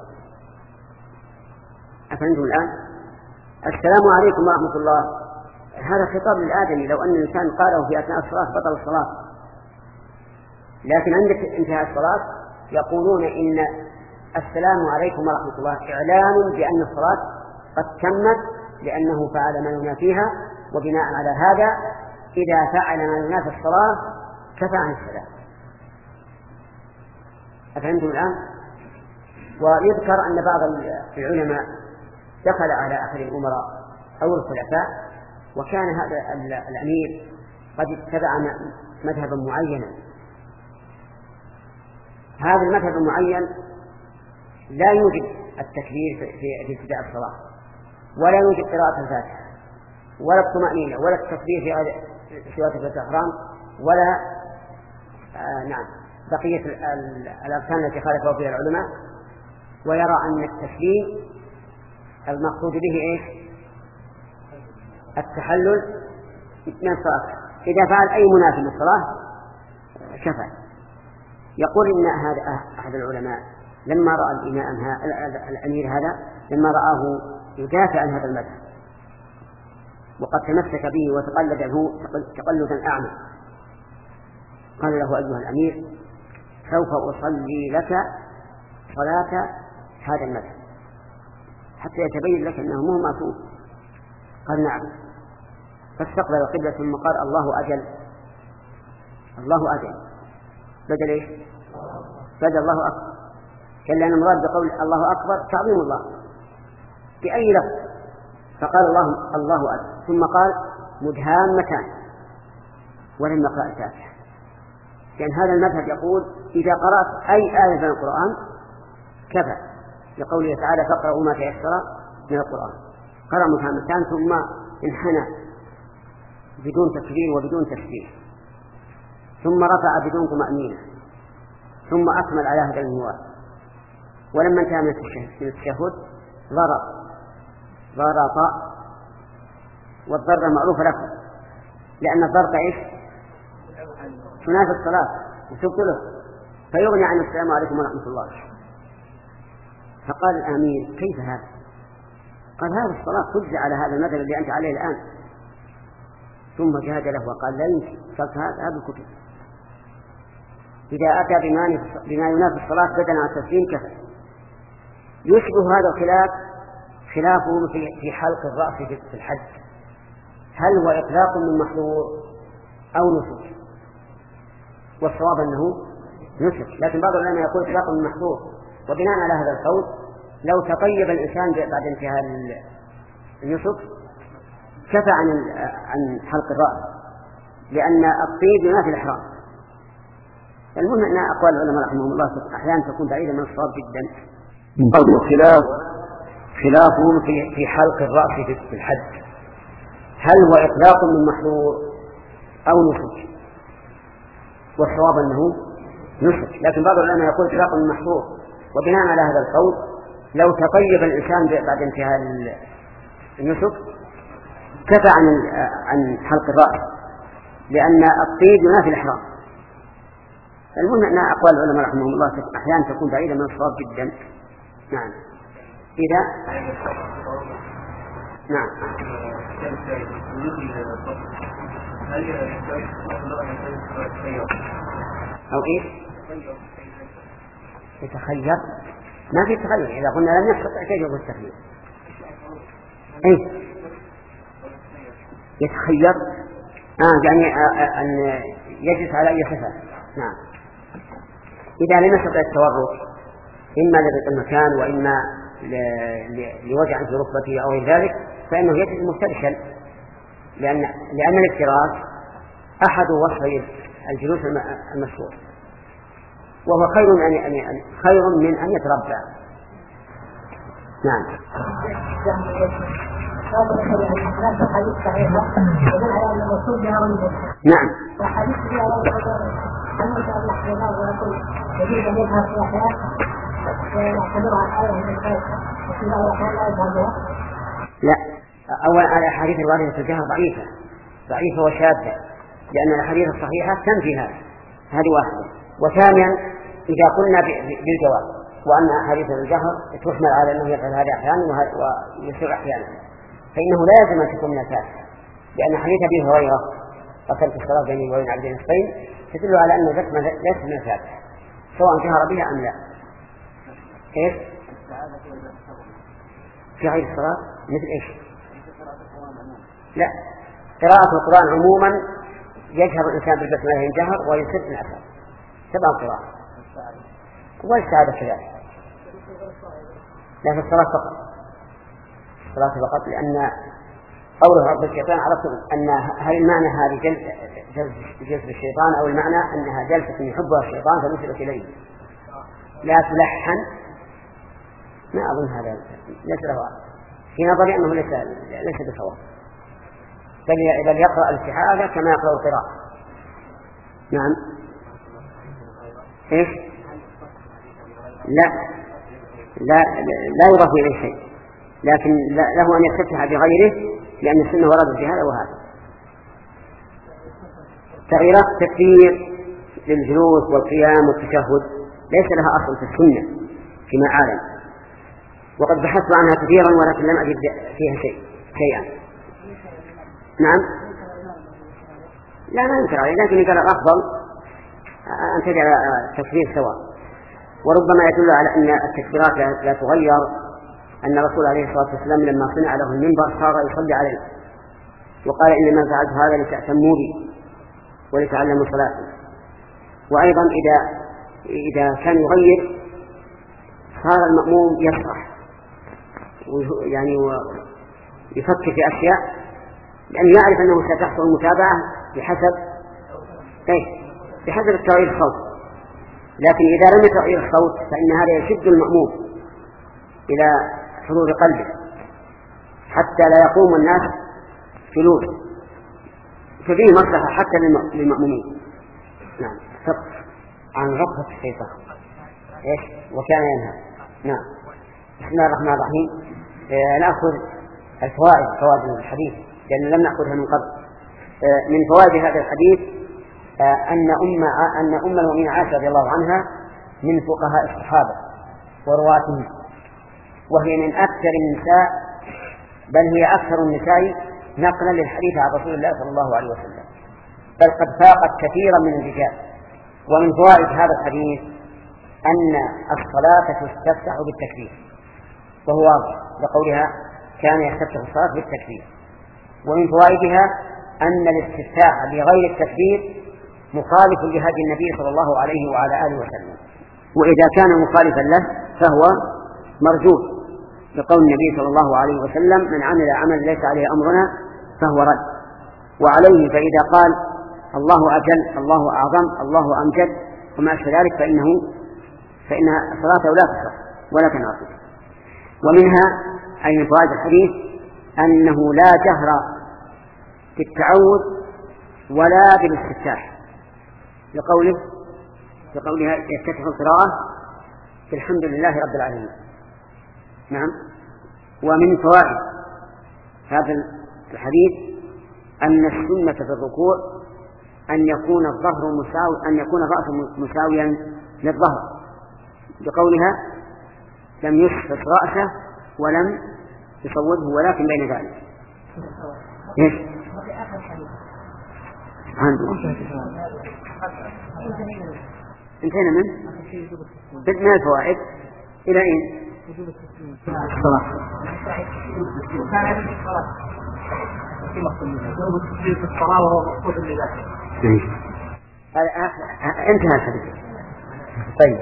أفهمتم الآن؟ السلام عليكم ورحمة الله هذا خطاب للآدمي، لو أن الإنسان قاله في أثناء الصلاة بطل الصلاة، لكن عندك انتهاء الصلاة يقولون إن السلام عليكم ورحمة الله إعلان بأن الصلاة قد تمت، لأنه فعل ما ينافيها، وبناء على هذا إذا فعل ما ينافي الصلاة كفى عن السلام. أفهمتم الآن؟ ويذكر أن بعض العلماء دخل على أحد الأمراء أو الخلفاء، وكان هذا الأمير قد اتبع مذهبا معينا. هذا المذهب المعين لا يوجد التكبير في ابتداء الصلاة، ولا يوجد قراءة الفاتحة، ولا الطمأنينة، ولا التكبير في سورة الإحرام، ولا آه نعم بقية الأركان التي خالفوا فيها العلماء. ويرى أن التسليم المقصود به إيش؟ التحلل من الصلاة، إذا فعل أي منافي للصلاة كفى. يقول إن هذا أحد العلماء لما رأى الإمام الأمير هذا لما رآه يدافع عن هذا المذهب وقد تمسك به وتقلده تقلدا أعمى، قال له أيها الأمير سوف أصلي لك صلاة هذا المذهب حتى يتبين لك أنه مو معصوم. قال نعم. فاستقبل القبلة ثم قال الله أجل، الله أجل بدل إيش؟ بدل الله أكبر، كان لأن المراد بقول الله أكبر تعظيم الله بأي لفظ، فقال الله الله أكبر ثم قال مدهامتان ولم يقرأ الفاتحة، لأن هذا المذهب يقول إذا قرأت أي آية من القرآن كفى، لقوله تعالى فاقرأوا ما تيسر من القرآن. قرأ مدهامتان ثم انحنى بدون تكبير وبدون تسبيح، ثم رفع بدون طمأنينة، ثم أكمل على هذا المنوال. ولما انتهى من التشهد ضرب ضرب والضرب معروف لكم، لأن الضرب إيش؟ تنافي الصلاة وتبطله، فيغني عن السلام عليكم ورحمة الله. فقال الأمير كيف هذا؟ قال هذا الصلاة تجزى على هذا المذهب اللي أنت عليه الآن. ثم جاد له وقال لا يمكن، قلت هذا بالكتب، إذا أتى بما ينافي الصلاة بدلا عن التسليم كفى. يشبه هذا الخلاف خلافه في حلق الرأس في الحج، هل هو إطلاق من محظور أو نسك؟ والصواب أنه نسك، لكن بعض العلماء يقول إطلاق من محظور. وبناء على هذا القول لو تطيب الإنسان بعد انتهاء النسك كفى عن عن حلق الرأس، لأن الطيب ينافي الإحرام. المهم أن أقوال العلماء رحمهم الله أحيانا تكون بعيدة من الصواب جدا. قول خلاف خلافهم في في حلق الرأس في الحج، هل هو إطلاق من محظور أو نسك؟ والصواب أنه نسك، لكن بعض العلماء يقول إطلاق من محظور، وبناء على هذا القول لو تطيب الإنسان بعد انتهاء النسك كفى عن عن حلق الرأس، لأن الطيب ينافي الإحرام. المهم أن أقوال العلماء رحمهم الله أحيانا تكون بعيدة من الصواب جدا. نعم. إذا نعم أو إيش يتخير؟ ما في تخير، إذا قلنا لم يستطع كيف يقول التخير؟ إيه يتخير؟ آه يعني آه أن يجلس على أي صفة. نعم. إذا لم يستطع التورط إما لضيق المكان وإما لوجع في ركبته أو غير ذلك فإنه يجلس مفترشا، لأن لأن الافتراش أحد وصفي الجلوس المشهور، وهو خير من أن خير من أن يتربع. نعم. نعم. لا، أولا على الأحاديث الواردة في الجهر ضعيفة ضعيفة وشاذة، لأن الأحاديث الصحيحة تنفي هذا، هذه واحدة. وثانيا إذا قلنا بالجواب وأن أحاديث الجهر تحمل على أنه يفعل هذا أحيانا ويسر أحيانا، فإنه لا يلزم أن تكون من الفاتحة، لأن حديث أبي هريرة قتلت الصلاة بيني وبين عبد نصفين تدل على أن البسمة ليس من الفاتحة سواء جهر بها أم لا. إيش؟ في غير الصلاة مثل إيش؟ لا، قراءة القرآن عموما يجهر الإنسان بالبسمة من جهر ويسر في الأثر سبع قراءة والاستعاذة كذلك، لا في الصلاة فقط، الصلاة فقط، لأن قوله رب الشيطان عرفت أن هل المعنى هذه جلسة الشيطان أو المعنى أنها جلسة يحبها الشيطان فنسبت إليه لا تلحن، ما أظن هذا ليس له في نظري أنه ليس ليس بصواب، بل بل يقرأ الاستعاذة كما يقرأ القراءة. نعم. إيش؟ لا لا لا يضاف إليه شيء، لكن له أن يستفتح بغيره لأن السنة وردت في هذا وهذا. تغييرات التكبير للجلوس والقيام والتشهد ليس لها أصل في السنة فيما أعلم، وقد بحثت عنها كثيرا ولكن لم أجد فيها شيء شيئا. نعم. لا ما ينكر عليه، لكن قال الأفضل أن تجعل التكبير سواء، وربما يدل على أن التكبيرات لا تغير أن الرسول عليه الصلاة والسلام لما صنع له المنبر صار يصلي عليه وقال إنما فعلت هذا لتأتموا بي ولتعلموا صلاتي. وأيضا إذا إذا كان يغير صار المأموم يشرح يعني يفكر في أشياء لأنه يعرف أنه ستحصل المتابعة بحسب إيه بحسب التغيير الصوت، لكن إذا لم يتغير الصوت فإن هذا يشد المأموم إلى حضور قلبه حتى لا يقوم الناس جلوس، ففيه مصلحة حتى للمأمومين. نعم. عن رقبة الشيطان إيش وكان ينهى. نعم. بسم الله الرحمن الرحيم. آه نأخذ الفوائد فوائد الحديث لأن لم نأخذها من قبل. آه من فوائد هذا الحديث آه أن أم أن أم المؤمنين عائشة رضي الله عنها من فقهاء الصحابة ورواتهم، وهي من أكثر النساء بل هي أكثر النساء نقلا للحديث عن رسول الله صلى الله عليه وسلم، بل قد فاقت كثيرا من الرجال. ومن فوائد هذا الحديث أن الصلاة تستفتح بالتكبير، وهو واضح لقولها كان يستفتح الصلاة بالتكبير. ومن فوائدها أن الاستفتاح بغير التكبير مخالف لهدي النبي صلى الله عليه وعلى آله وسلم، وإذا كان مخالفا له فهو مرجوح لقول النبي صلى الله عليه وسلم من عمل عمل ليس عليه أمرنا فهو رد. وعليه فإذا قال الله أجل الله أعظم الله أمجد وما أشبه ذلك فإنه فإن صلاته لا تصح ولا تنعقد. ومنها أي من فوائد الحديث أنه لا جهر بالتعوذ ولا بالاستفتاح لقوله لقولها يفتتح القراءة الحمد لله رب العالمين. نعم. ومن فوائد هذا الحديث أن السنة في الركوع أن يكون الظهر مساوي أن يكون الرأس مساويا للظهر بقولها لم يشفط رأسه ولم يصوبه ولكن بين ذلك. إيش؟ انتهينا منه من الفوائد إلى أين؟ الصلاة. انتهى الحديث. طيب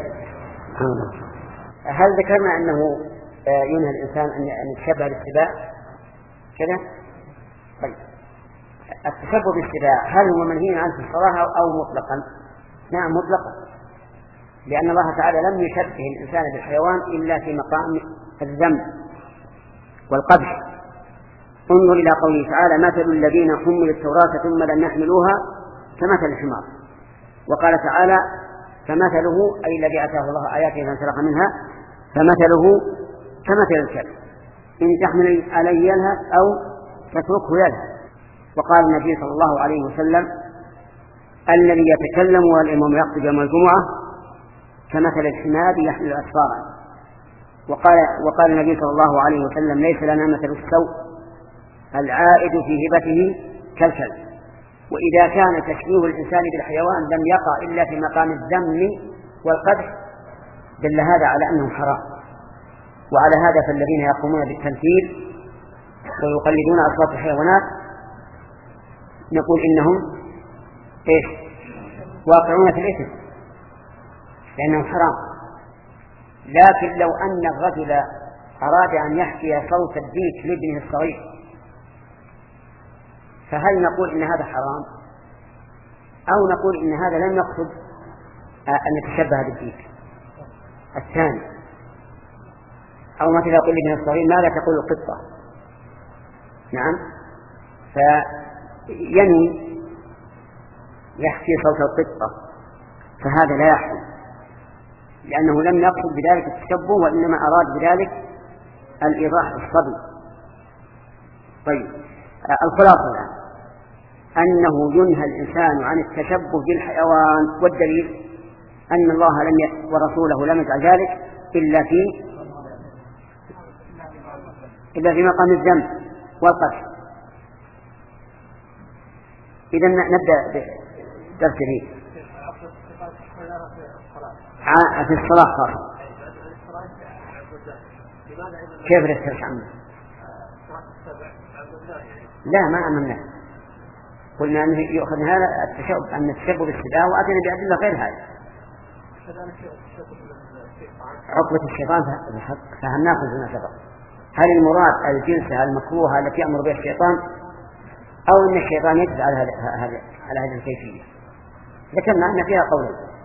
هل ذكرنا أنه ينهى الإنسان أن يتشبه بالسباع كذا؟ طيب التشبه بالسباع هل هو منهي عنه في الصلاة أو مطلقا؟ نعم مطلقا، لأن الله تعالى لم يشبه الإنسان بالحيوان إلا في مقام الذم والقبح. انظر إلى قوله تعالى مثل الذين حملوا التوراة ثم لم يحملوها كمثل الحمار. وقال تعالى فمثله أي الذي أتاه الله آياته فانسلخ منها فمثله كمثل الكلب إن تحمل عليه يلهث أو تتركه يلهث. وقال النبي صلى الله عليه وسلم الذي يتكلم والإمام يخطب يوم الجمعة كمثل الحمار يحمل أسفارا. وقال, وقال النبي صلى الله عليه وسلم ليس لنا مثل السوء العائد في هبته كالكلب. وإذا كان تشبيه الإنسان بالحيوان لم يقع إلا في مقام الذم والقدح دل هذا على أنه حرام. وعلى هذا فالذين يقومون بالتمثيل ويقلدون أصوات الحيوانات نقول إنهم إيش واقعون في الإثم لأنه حرام. لكن لو أن الرجل أراد أن يحكي صوت الديك لابنه الصغير فهل نقول إن هذا حرام أو نقول إن هذا لم يقصد أن يتشبه بالديك الثاني؟ أو مثل يقول لابنه الصغير ماذا تقول القطة؟ نعم فينوي يحكي صوت القطة فهذا لا يحصل لأنه لم يقصد بذلك التشبه وإنما أراد بذلك الإيضاح الصبي. طيب الخلاصة الآن أنه ينهى الإنسان عن التشبه بالحيوان والدليل أن الله لم ي... ورسوله لم يجعل ذلك إلا في إلا في مقام الذم والقتل. إذا نبدأ درس جديد في الصلاة خاصة. كيف نسترجع عنه؟ لا ما عملنا، قلنا أنه يؤخذ هذا التشبه أن التشبه بالسباع وأتينا بأدلة غير هذا. عقبة الشيطان فهمناه فيما سبق. هل المراد الجنسة المكروهة التي يأمر بها الشيطان أو أن الشيطان يجب على هذا على هذه الكيفية؟ ذكرنا أن فيها قولين.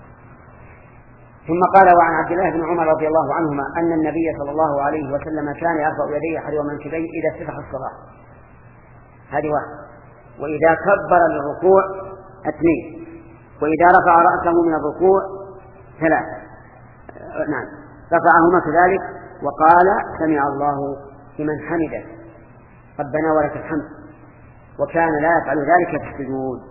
ثم قال وعن عبد الله بن عمر رضي الله عنهما أن النبي صلى الله عليه وسلم كان يرفع يديه حذو منكبيه إذا افتتح الصلاة. هذه واحد. وإذا كبر للركوع اثنين. وإذا رفع رأسه من الركوع ثلاثة. نعم رفعهما كذلك وقال سمع الله لمن حمده ربنا ولك الحمد. وكان لا يفعل ذلك في السجود.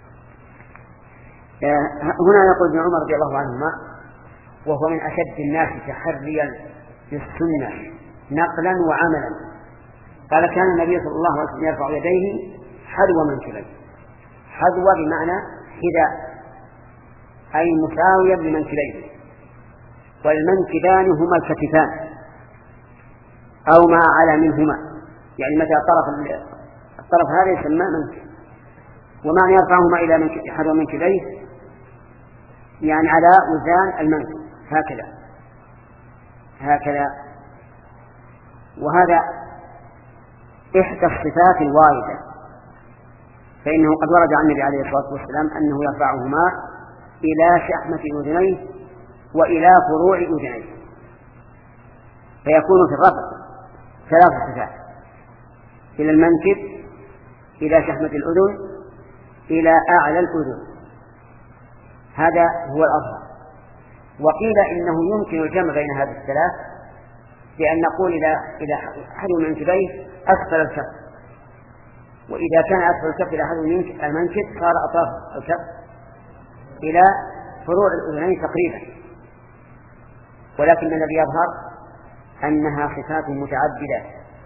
هنا يقول ابن عمر رضي الله عنهما وهو من أشد الناس تحريا للسنة نقلا وعملا قال كان النبي صلى الله عليه وسلم يرفع يديه حذو منكبيه. حذو بمعنى حذاء أي مساويا لمنكبيه، والمنكبان هما الكتفان أو ما على منهما، يعني متى طرف الطرف هذا يسمى منكب. ومعنى يرفعهما إلى حذو منكبيه يعني على وزان المنكب هكذا هكذا. وهذا إحدى الصفات الواردة، فإنه قد ورد عن النبي عليه الصلاة والسلام أنه يرفعهما إلى شحمة أذنيه وإلى فروع أذنيه، فيكون في الرفع ثلاث صفات: إلى المنكب، إلى شحمة الأذن، إلى أعلى الأذن. هذا هو الأظهر. وقيل إنه يمكن الجمع بين هذه الثلاث بأن نقول إلى إلى أحد المنكبين أسفل الكف، وإذا كان أسفل الكف إلى أحد المنكب صار أطراف الكف إلى فروع الأذنين تقريبا. ولكن الذي يظهر أنها صفات متعددة،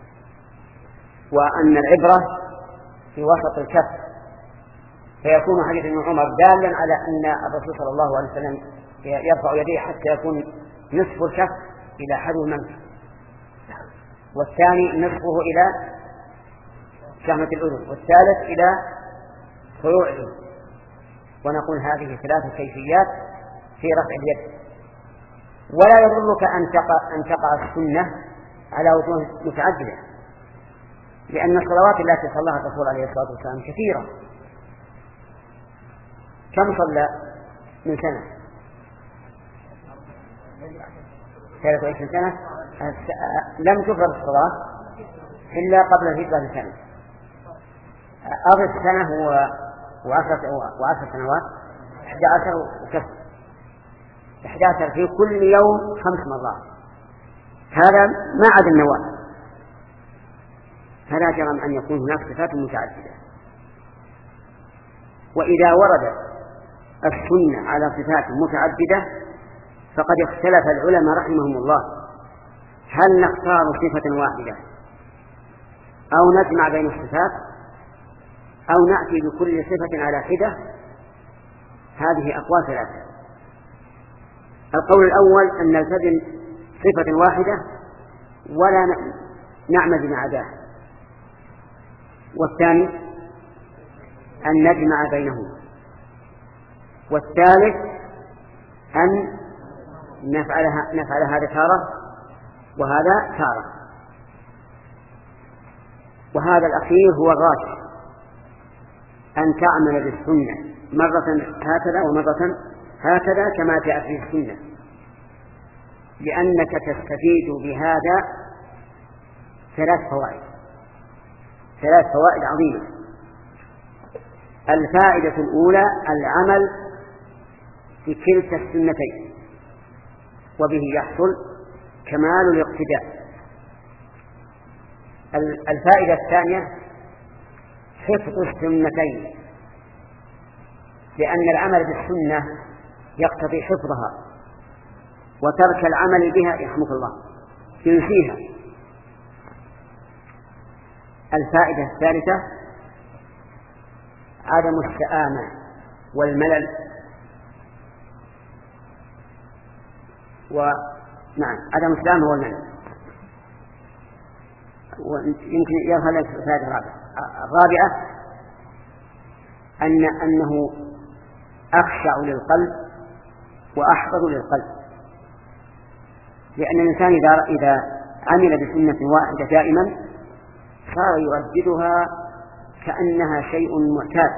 وأن العبرة في وسط الكف، فيكون حديث ابن عمر دالا على أن الرسول صلى الله عليه وسلم يرفع يديه حتى يكون نصف الكف إلى حذو المنكب، والثاني نصفه إلى شحمة الأذن، والثالث إلى فروع الأذن. ونقول هذه ثلاث كيفيات في رفع اليد. ولا يضرك أن تقع, أن تقع السنة على وجوه متعددة، لأن الصلوات التي صلىها الرسول عليه الصلاة والسلام كثيرة. كم صلى من سنة؟ ثلاثة وعشرين سنة. لم تفرض الصلاة إلا قبل الهجرة بسنة. أضف سنة هو وعشر وعشر سنوات، إحدى عشر وكسر، إحدى عشر في كل يوم خمس مرات. هذا ما عدا النوافل، فلا جرم أن يكون هناك صفات متعددة. وإذا وردت السنة على صفات متعددة فقد اختلف العلماء رحمهم الله هل نختار صفة واحدة أو نجمع بين الصفات أو نأتي بكل صفة على حدة. هذه أقوال ثلاثة. القول الأول أن نلتزم صفة واحدة ولا نعمل بما عداها، والثاني أن نجمع بينهما، والثالث أن نفعلها نفعل هذا تارة وهذا تارة. وهذا الأخير هو الراجح، أن تعمل بالسنة مرة هكذا ومرة هكذا كما جاء في السنة، لأنك تستفيد بهذا ثلاث فوائد ثلاث فوائد عظيمة. الفائدة الأولى العمل في كلتا السنتين، وبه يحصل كمال الاقتداء. الفائدة الثانية حفظ السنتين، لأن العمل بالسنة يقتضي حفظها، وترك العمل بها يحمد الله ينسيها. الفائدة الثالثة عدم السآمة والملل، ونعم عدم السآمة والملل. ويمكن يظهر لك الفائدة الرابعة الرابعة أن أنه أخشع للقلب وأحفظ للقلب، لأن الإنسان إذا إذا عمل بسنة واحدة دائما صار يرددها كأنها شيء معتاد،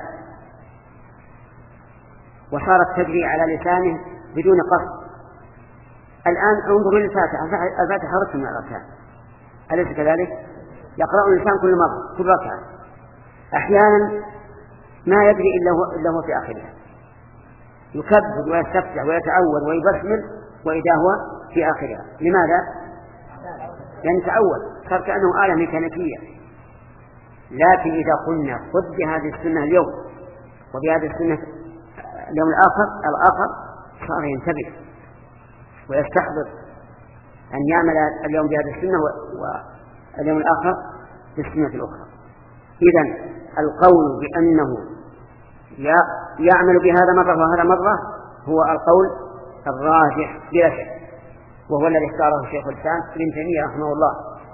وصارت تجري على لسانه بدون قصد. الآن انظر للفاتحة، الفاتحة ركن من الأركان، أليس كذلك؟ يقرأ الإنسان كل مرة كل ركعة، أحيانا ما يدري إلا هو, إلا هو في آخرها، يكبر ويستفتح ويتعود ويبسمل وإذا هو في آخرها. لماذا؟ لأن تعود، صار كأنه آلة ميكانيكية. لكن إذا قلنا خذ بهذه السنة اليوم وبهذه السنة اليوم الآخر الآخر صار ينتبه ويستحضر أن يعمل اليوم بهذه السنة واليوم الآخر بالسنة الأخرى. إذن القول بأنه يعمل بهذا مرة وهذا مرة هو القول الراجح بلا شك، وهو الذي اختاره شيخ الإسلام ابن تيمية رحمه الله.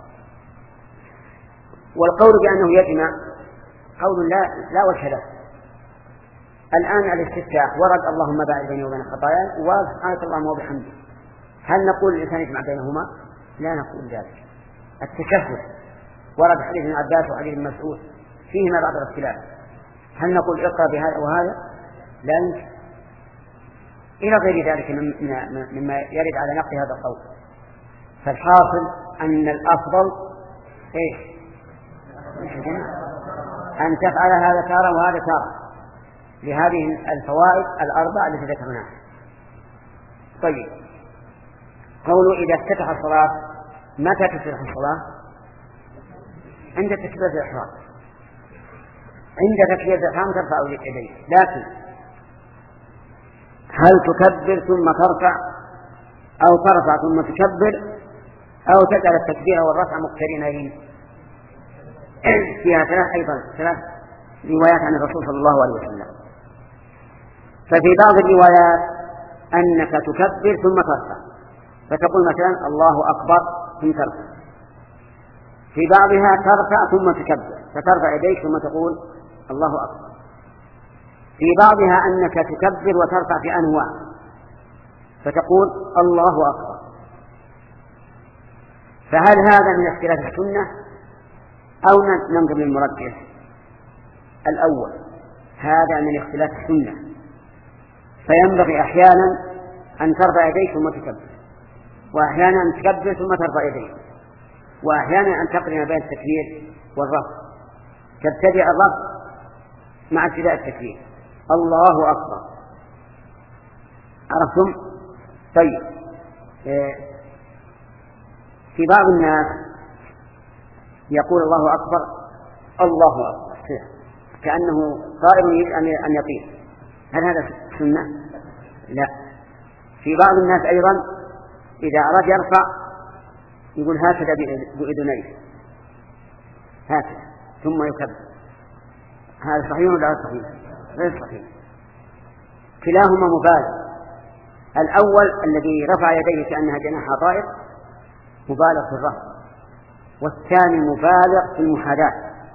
والقول بأنه يجمع قول لا لا وجه له. الآن الاستفتاح ورد اللهم باعد بيني وبين خطاياي وسبحانك اللهم وبحمدك، هل نقول الإنسان يجمع بينهما؟ لا نقول ذلك. التشهد ورد حديث ابن عباس وحديث ابن مسعود فيهما بعض الاختلاف، هل نقول اقرأ بهذا وهذا؟ لا يمكن، إلى غير ذلك مما يرد على نقل هذا القول. فالحاصل أن الأفضل إيش؟ أن تفعل هذا تارة وهذا تارة لهذه الفوائد الأربعة التي ذكرناها. طيب، قولوا إذا افتتح الصلاة، متى تفتح الصلاة؟ عند تكبيرة الإحرام. عند تكبيرة الإحرام ترفع يديك، لكن هل تكبر ثم ترفع أو ترفع ثم تكبر أو تجعل التكبير والرفع مقترنين؟ فيها ثلاث أيضا ثلاث روايات عن الرسول صلى الله عليه وسلم. ففي بعض الروايات أنك تكبر ثم ترفع، فتقول مثلا الله أكبر ثم ترفع. في بعضها ترفع ثم تكبر، فترفع يديك ثم تقول الله أكبر. في بعضها أنك تكبر وترفع في أنواع، فتقول الله أكبر. فهل هذا من اختلاف السنة أو ننظر للمرجح؟ الأول، هذا من اختلاف السنة، فينبغي أحيانا أن ترفع يديك ثم تكبر، وأحيانا أن تكبر ثم ترفع يديك، وأحيانا أن تقرن بين التكبير والرفع، تبتدئ الرفع مع ابتداء التكبير الله أكبر. عرفتم؟ طيب، في بعض الناس يقول الله أكبر الله أكبر كأنه طائر يريد أن يطير، هل هذا سنة؟ لا. في بعض الناس أيضا إذا أراد يرفع يقول هكذا بأذنيه هكذا ثم يكبر، هذا صحيح ولا غير صحيح؟ غير صحيح، كلاهما مبالغ. الأول الذي رفع يديه كأنها جناح طائر مبالغ في الرفع، والثاني مبالغ في المحاذاة،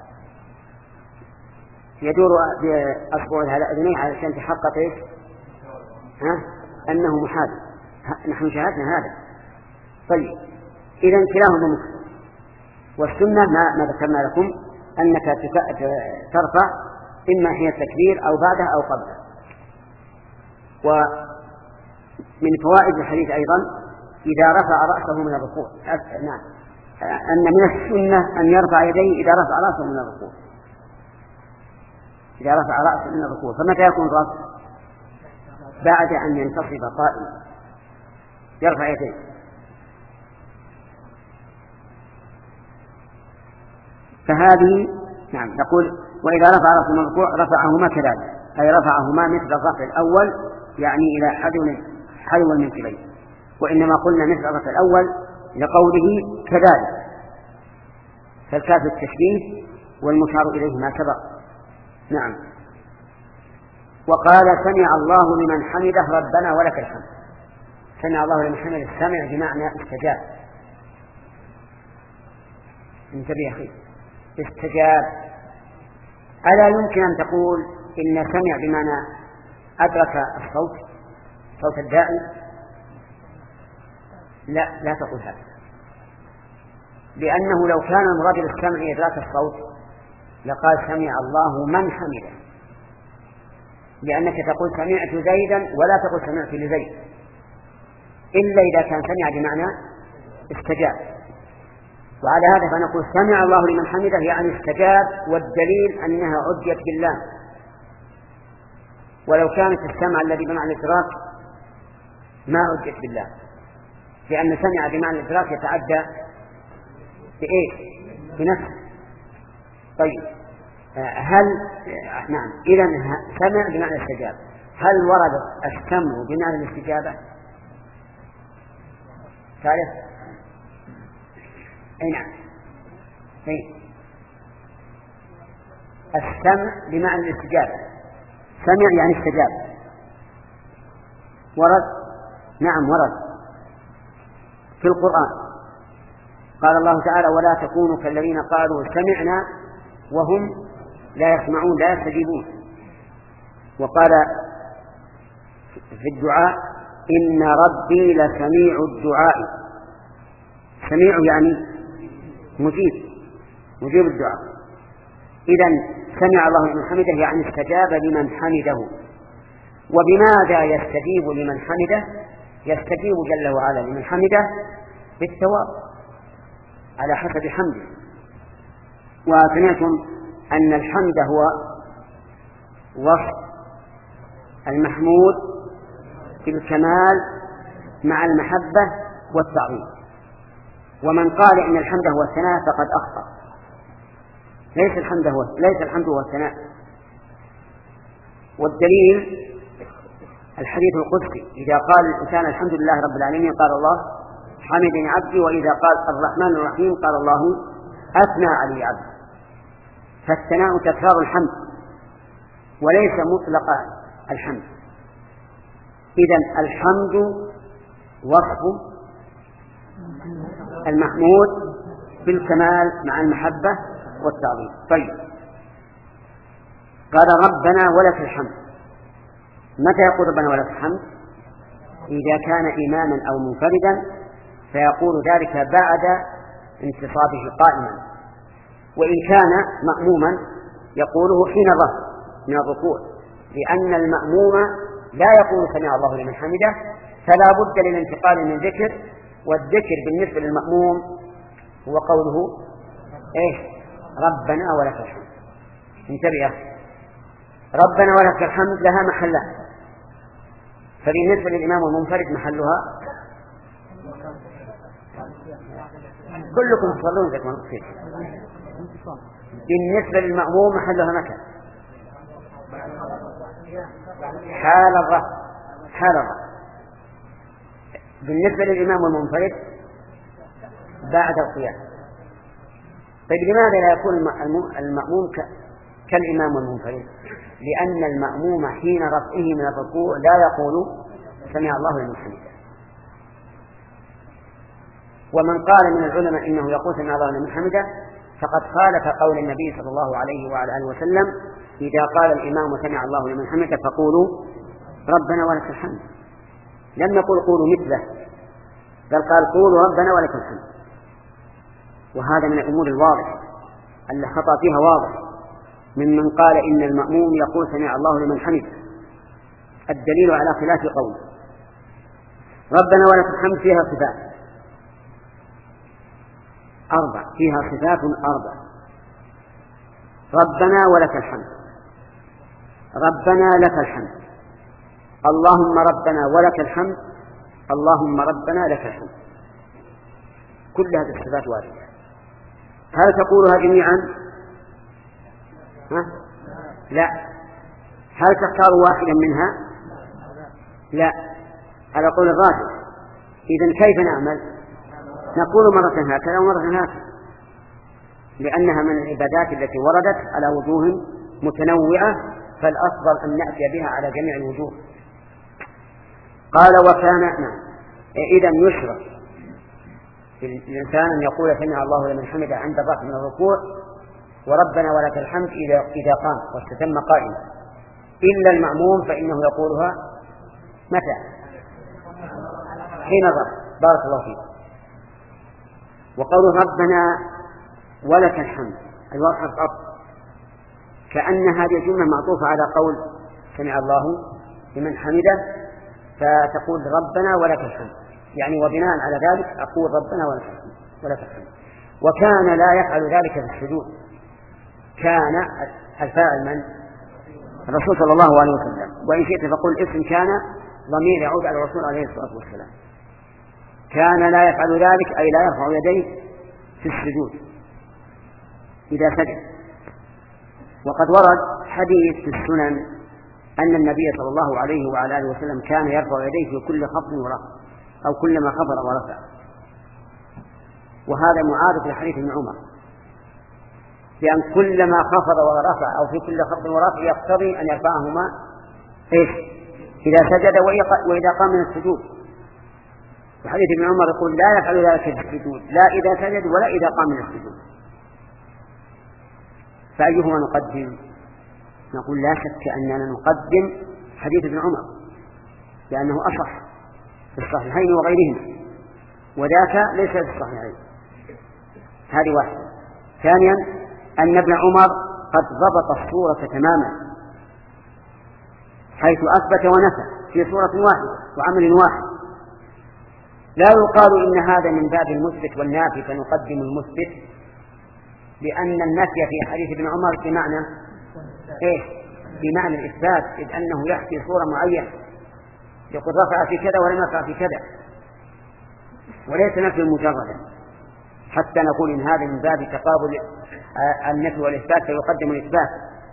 يدور بأصبعه على أذنيه علشان تحقق إيش؟ ها؟ أنه محاذ. نحن شاهدنا هذا. طيب، إذن كلاهما مكتوب، والسنة ما, ما ذكرنا لكم أنك ترفع إما حين التكبير أو بعده أو قبله. ومن فوائد الحديث أيضا إذا رفع رأسه من الركوع، نعم، أن من السنة أن يرفع يديه إذا رفع رأسه من الركوع، إذا رفع رأسه من الركوع. فمتى يكون رفع؟ بعد أن ينتصب قائما يرفع يديه. فهذه نعم نقول وإذا رفع رأسه من الركوع رفعهما كذلك، أي رفعهما مثل الرفع الأول، يعني إلى حذو المنكبين. وإنما قلنا مثل الرفع الأول لقوله كذلك، فالكاف التشبيه والمشار إليه ما سبق. نعم. وقال سمع الله لمن حمده ربنا ولك الحمد. سمع الله لمن حمده، سمع بمعنى استجاب. انتبه يا أخي، استجاب. ألا يمكن أن تقول إن سمع بمعنى أدرك الصوت، صوت الداعي؟ لا، لا تقول هذا، لأنه لو كان المراد بالسمع إدراك الصوت لقال سمع الله من حمده، لأنك تقول سمعت زيدا ولا تقول سمعت لزيد، إلا إذا كان سمع بمعنى استجاب. وعلى هذا فنقول سمع الله لمن حمده يعني استجاب، والدليل أنها عديت بالله. ولو كانت السمع الذي بمعنى الإدراك ما عديت بالله، لأن سمع بمعنى الإدراك يتعدى بإيه؟ بنفسه. طيب، هل نعم إذا سمع بمعنى استجاب، هل ورد السمع بمعنى الاستجابة؟ تعرف؟ أي نعم، أي السمع بمعنى الاستجابة، سمع يعني استجاب. ورد؟ نعم ورد في القرآن. قال الله تعالى ولا تكونوا كالذين قالوا سمعنا وهم لا يسمعون لا يستجيبون. وقال في الدعاء إن ربي لسميع الدعاء. سميع يعني مجيب، مجيب الدعاء. إذن سمع الله لمن حمده يعني استجاب لمن حمده. وبماذا يستجيب لمن حمده؟ يستجيب جل وعلا لمن حمده بالثواب على حسب حمده. وسمعتم أن الحمد هو وصف المحمود بالكمال مع المحبة والتعظيم. ومن قال إن الحمد هو الثناء فقد أخطأ. ليس الحمد هو ليس الحمد هو الثناء. والدليل الحديث القدسي: إذا قال الإنسان الحمد لله رب العالمين قال الله حمدني عبدي، وإذا قال الرحمن الرحيم قال الله أثنى علي عبدي. فالثناء تكرار الحمد وليس مطلق الحمد. إذن الحمد وصف المحمود بالكمال مع المحبة والتعظيم. طيب، قال ربنا ولك الحمد. متى يقول ربنا ولك الحمد؟ إذا كان إماما أو منفردا فيقول ذلك بعد انتصابه قائما، وإن كان مأموما يقوله حين الرفع من الركوع، لأن المأموم لا يقول سمع الله لمن حمده، فلا بد للانتقال من ذكر، والذكر بالنسبة للمأموم هو قوله إيش؟ ربنا ولك الحمد. انتبه، ربنا ولك الحمد لها محلان، فبالنسبة للإمام المنفرد محلها كلكم تصلون ذلك منصير. بالنسبة للمأموم محلها مكان حال الرفع حال الرفع. بالنسبة للإمام المنفرد بعد القيام. طيب، لماذا لا يكون المأموم كالإمام المنفرد؟ لأن المأموم حين رفعه من الركوع لا يقول سمع الله لمن حمده. ومن قال من العلماء إنه يقول سمع الله لمن حمده فقد خالف قول النبي صلى الله عليه وعلى آله وسلم: إذا قال الإمام سمع الله لمن حمده فقولوا ربنا ولك الحمد. لم يقل قولوا مثله، بل قال قولوا ربنا ولك الحمد. وهذا من الأمور الواضحة اللي خطأ فيها واضح ممن قال إن المأموم يقول سمع الله لمن حمده. الدليل على خلاف قوله. ربنا ولك الحمد فيها صفات أربع فيها صفات أربع. ربنا ولك الحمد، ربنا لك الحمد، اللهم ربنا ولك الحمد، اللهم ربنا لك الحمد. كل هذه الصفات واردة. هل تقولها جميعا؟ ها؟ لا. هل تختار واحدا منها؟ لا، على قول الراجح. إذن كيف نعمل؟ نقول مرة هكذا ومرة هكذا، لأنها من العبادات التي وردت على وجوه متنوعة، فالأفضل أن نأتي بها على جميع الوجوه. قال وكان نعم. إذن يشرع الإنسان أن يقول سمع الله لمن حمده عند الرفع من الركوع وربنا ولك الحمد إذا إذا قام واستتم قائما، إلا المأموم فإنه يقولها متى؟ حين الرفع. بارك الله فيك. وقول ربنا ولك الحمد أي وحرف عطف، كأن هذه الجملة معطوفة على قول سمع الله لمن حمده، فتقول ربنا ولك الحمد، يعني وبناء على ذلك أقول ربنا ولك الحمد ولك الحمد. وكان لا يفعل ذلك في السجود. كان الفاعل من؟ الرسول صلى الله عليه وسلم. وإن شئت فقل اسم كان ضمير يعود على الرسول عليه الصلاة والسلام. كان لا يفعل ذلك أي لا يرفع يديه في السجود إذا سجد. وقد ورد حديث في السنن أن النبي صلى الله عليه وعلى آله وسلم كان يرفع يديه في كل خفض ورفع أو كلما خفض ورفع، وهذا معارض لحديث ابن عمر، لأن كلما خفض ورفع أو في كل خفض ورفع يقتضي أن يرفعهما إيش؟ إذا سجد وإذا قام من السجود. وحديث ابن عمر يقول لا يفعل ذلك في السجود، لا إذا سجد ولا إذا قام من السجود. فأيهما نقدم؟ نقول لا شك أننا نقدم حديث ابن عمر لأنه أصح في الصحيحين وغيرهما، وذاك ليس في الصحيحين. هذه واحدة. ثانيا أن ابن عمر قد ضبط الصورة تماما، حيث أثبت ونفى في صورة واحدة وعمل واحد. لا يقال إن هذا من باب المثبت والنافي فنقدم المثبت، لأن النفي في حديث ابن عمر بمعنى إيه؟ بمعنى الإثبات، إذ أنه يحكي صورة معينة يقول رفع في كذا ولم يرفع في كذا، وليس نفي مجردا حتى نقول إن هذا من باب تقابل النفي والإثبات فيقدم الإثبات.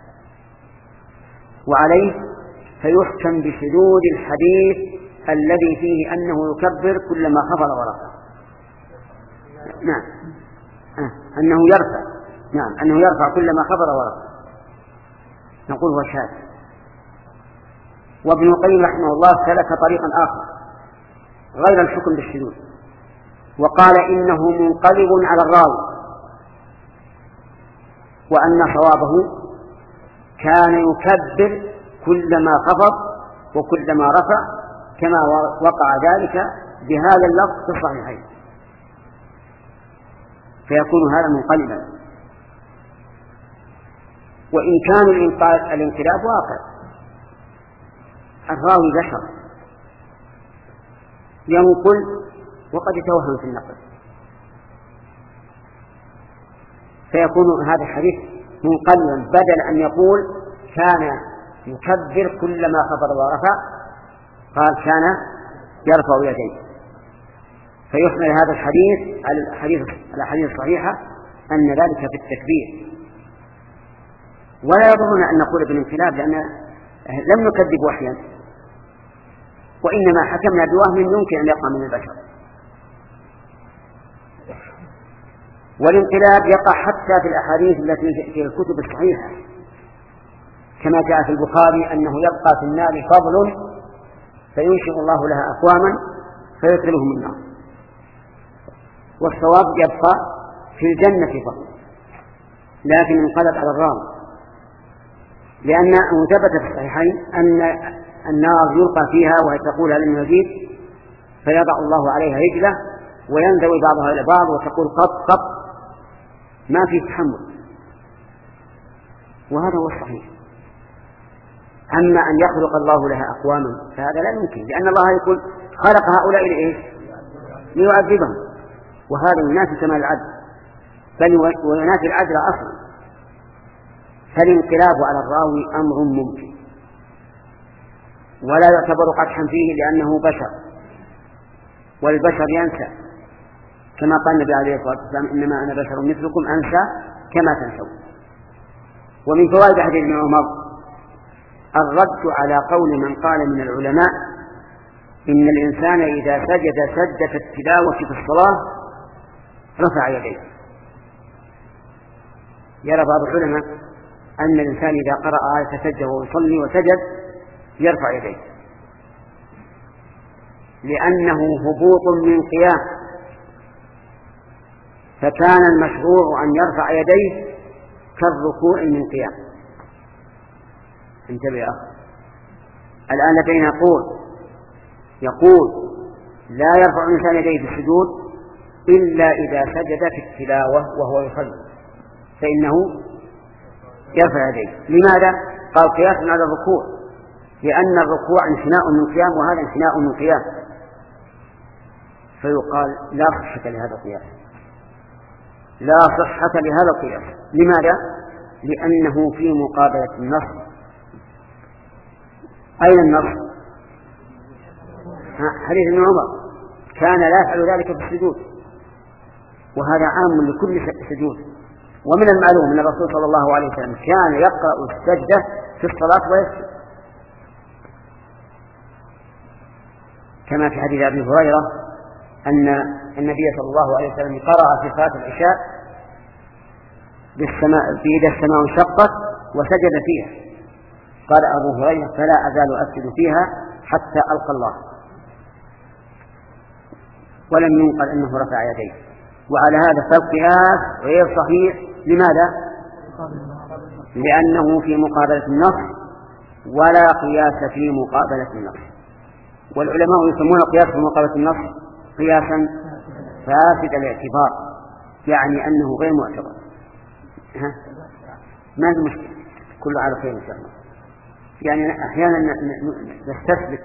وعليه فيحكم بشذوذ الحديث الذي فيه أنه يكبر كلما خفض ورفع. نعم آه. أنه يرفع نعم أنه يرفع كلما خفض ورفع، نقول هو شاذ. وابن القيم رحمه الله سلك طريقا آخر غير الحكم بالشذوذ، وقال إنه منقلب على الراوي، وأن صوابه كان يكبر كلما خفض وكلما رفع، كما وقع ذلك بهذا اللفظ في الصحيحين، فيكون هذا منقلبا. وإن كان الانقلاب واقع، الراوي بشر ينقل وقد يتوهم في النقل، فيكون هذا الحديث منقلبا، بدل أن يقول كان يكبر كلما خفض ورفع قال كان يرفع يديه، فيحمل هذا الحديث على الحديث الأحاديث الصحيحة أن ذلك في التكبير. ولا يضرنا أن نقول بالانقلاب، لأن لم نكذب وحيا، وإنما حكمنا بوهم يمكن أن يقع من البشر. والانقلاب يقع حتى في الأحاديث التي في الكتب الصحيحة، كما جاء في البخاري أنه يبقى في النار فضل فينشئ الله لها أقواما فيدخلهم النار، والصواب يبقى في الجنة فضل، لكن انقلب على الراوي، لأنه ثبت في الصحيحين أن النار يلقى فيها وهي تقول هل من مزيد، فيضع الله عليها رجله وينزوي بعضها إلى بعض وتقول قط قط، ما في تحمل، وهذا هو الصحيح. أما أن يخلق الله لها أقواما فهذا لا يمكن، لأن الله يقول خلق هؤلاء لإيش؟ ليعذبهم، وهذا ينافي كمال العدل، بل وينافي العدل أصلا. فالانقلاب على الراوي أمر ممكن، ولا يعتبر قدحا فيه لأنه بشر، والبشر ينسى، كما قال النبي عليه الصلاة والسلام إنما أنا بشر مثلكم أنسى كما تنسون. ومن فوائد حديث ابن عمر الرد على قول من قال من العلماء إن الإنسان إذا سجد سجدة التلاوة في الصلاة رفع يديه. يرى بعض العلماء أن الإنسان إذا قرأ آية سجد ويصلي وسجد يرفع يديه، لأنه هبوط من قيام، فكان المشروع أن يرفع يديه كالركوع من قيام. انتبه يا أخي، الآن لدينا يقول يقول لا يرفع الإنسان يديه في السجود إلا إذا سجد في التلاوة وهو يصلي فإنه يرفع يديه. لماذا؟ قال قياس على الركوع، لأن الركوع انحناء من قيام وهذا انحناء من قيام، فيقال لا صحة لهذا القياس، لا صحة لهذا القياس. لماذا؟ لأنه في مقابلة النص. أين النص؟ حديث ابن عمر كان لا يفعل ذلك في السجود، وهذا عام لكل سجود. ومن المعلوم أن الرسول صلى الله عليه وسلم كان يقرأ السجدة في الصلاة ويسجد، كما في حديث أبي هريرة أن النبي صلى الله عليه وسلم قرأ في صلاة العشاء بالسماء بإذا السماء انشقت وسجد فيها. قال أبو هريرة فلا أزال أسجد فيها حتى ألقى الله، ولم ينقل أنه رفع يديه. وعلى هذا فالقياس غير صحيح. لماذا؟ لأنه في مقابلة النص، ولا قياس في مقابلة النص. والعلماء يسمون القياس في مقابلة النص قياسا فاسد الاعتبار، يعني أنه غير معتبر. ها؟ ما في مشكلة، كله على خير إن شاء الله. يعني أحيانا نستثبت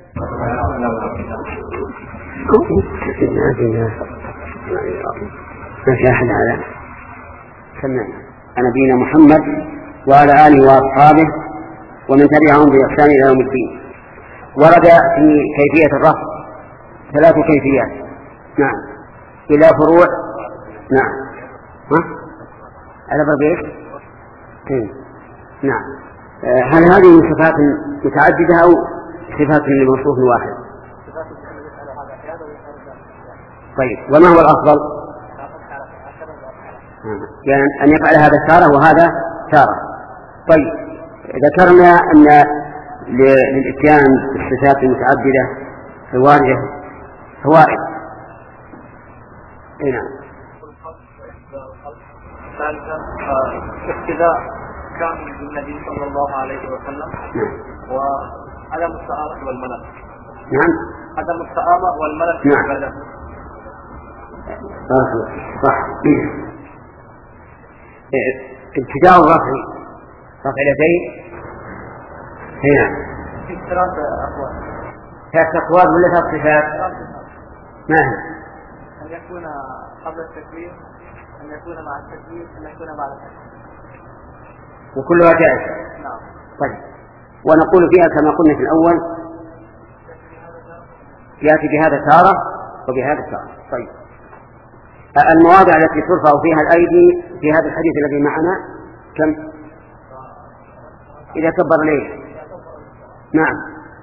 ما في أحد على سمعنا نبينا محمد وعلى آله وأصحابه ومن تبعهم بإحسان إلى يوم الدين. ورد في كيفية الرفع ثلاث كيفيات. نعم. إلى فروع. نعم. ها؟ على بقيت. نعم. هل هذه من صفات متعددة أو صفات لموصوف واحد؟ طيب، وما هو الأفضل؟ يعني أن يفعل هذا تارة وهذا تارة. طيب، ذكرنا أن للإتيان بالصفات المتعددة الواردة فوائد. نعم. ثالثا اقتداء كامل بالنبي صلى الله عليه وسلم. نعم. وعدم السآمة والملل. نعم. عدم السآمة والملل. نعم. صح. ابتداء الرفع رفع اليدين هنا في ثلاث أقوال. ثلاث أقوال ولا ثلاث صفات؟ ما هي؟ أن يكون قبل التكبير، أن يكون مع التكبير، أن يكون بعد التكبير. وكلها جائزة. نعم. طيب، ونقول فيها كما قلنا في الأول يأتي بهذا تارة وبهذا تارة. طيب، المواضع التي ترفع فيها الأيدي في هذا الحديث الذي معنا كم؟ إذا كبر ليه؟ نعم.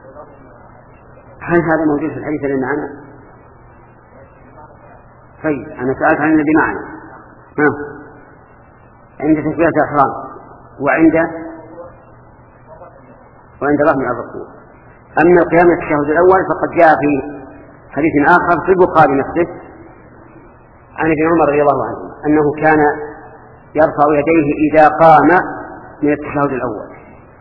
هل هذا موجود في الحديث الذي معنا؟ طيب، أنا سألت عن الذي معنا. ها؟ عند تكبيرة الإحرام وعند وعند رفع الركوع. أما القيام التشهد الأول فقد جاء في حديث آخر في البخاري نفسه عن ابن عمر رضي الله عنه أنه كان يرفع يديه إذا قام من التشهد الأول.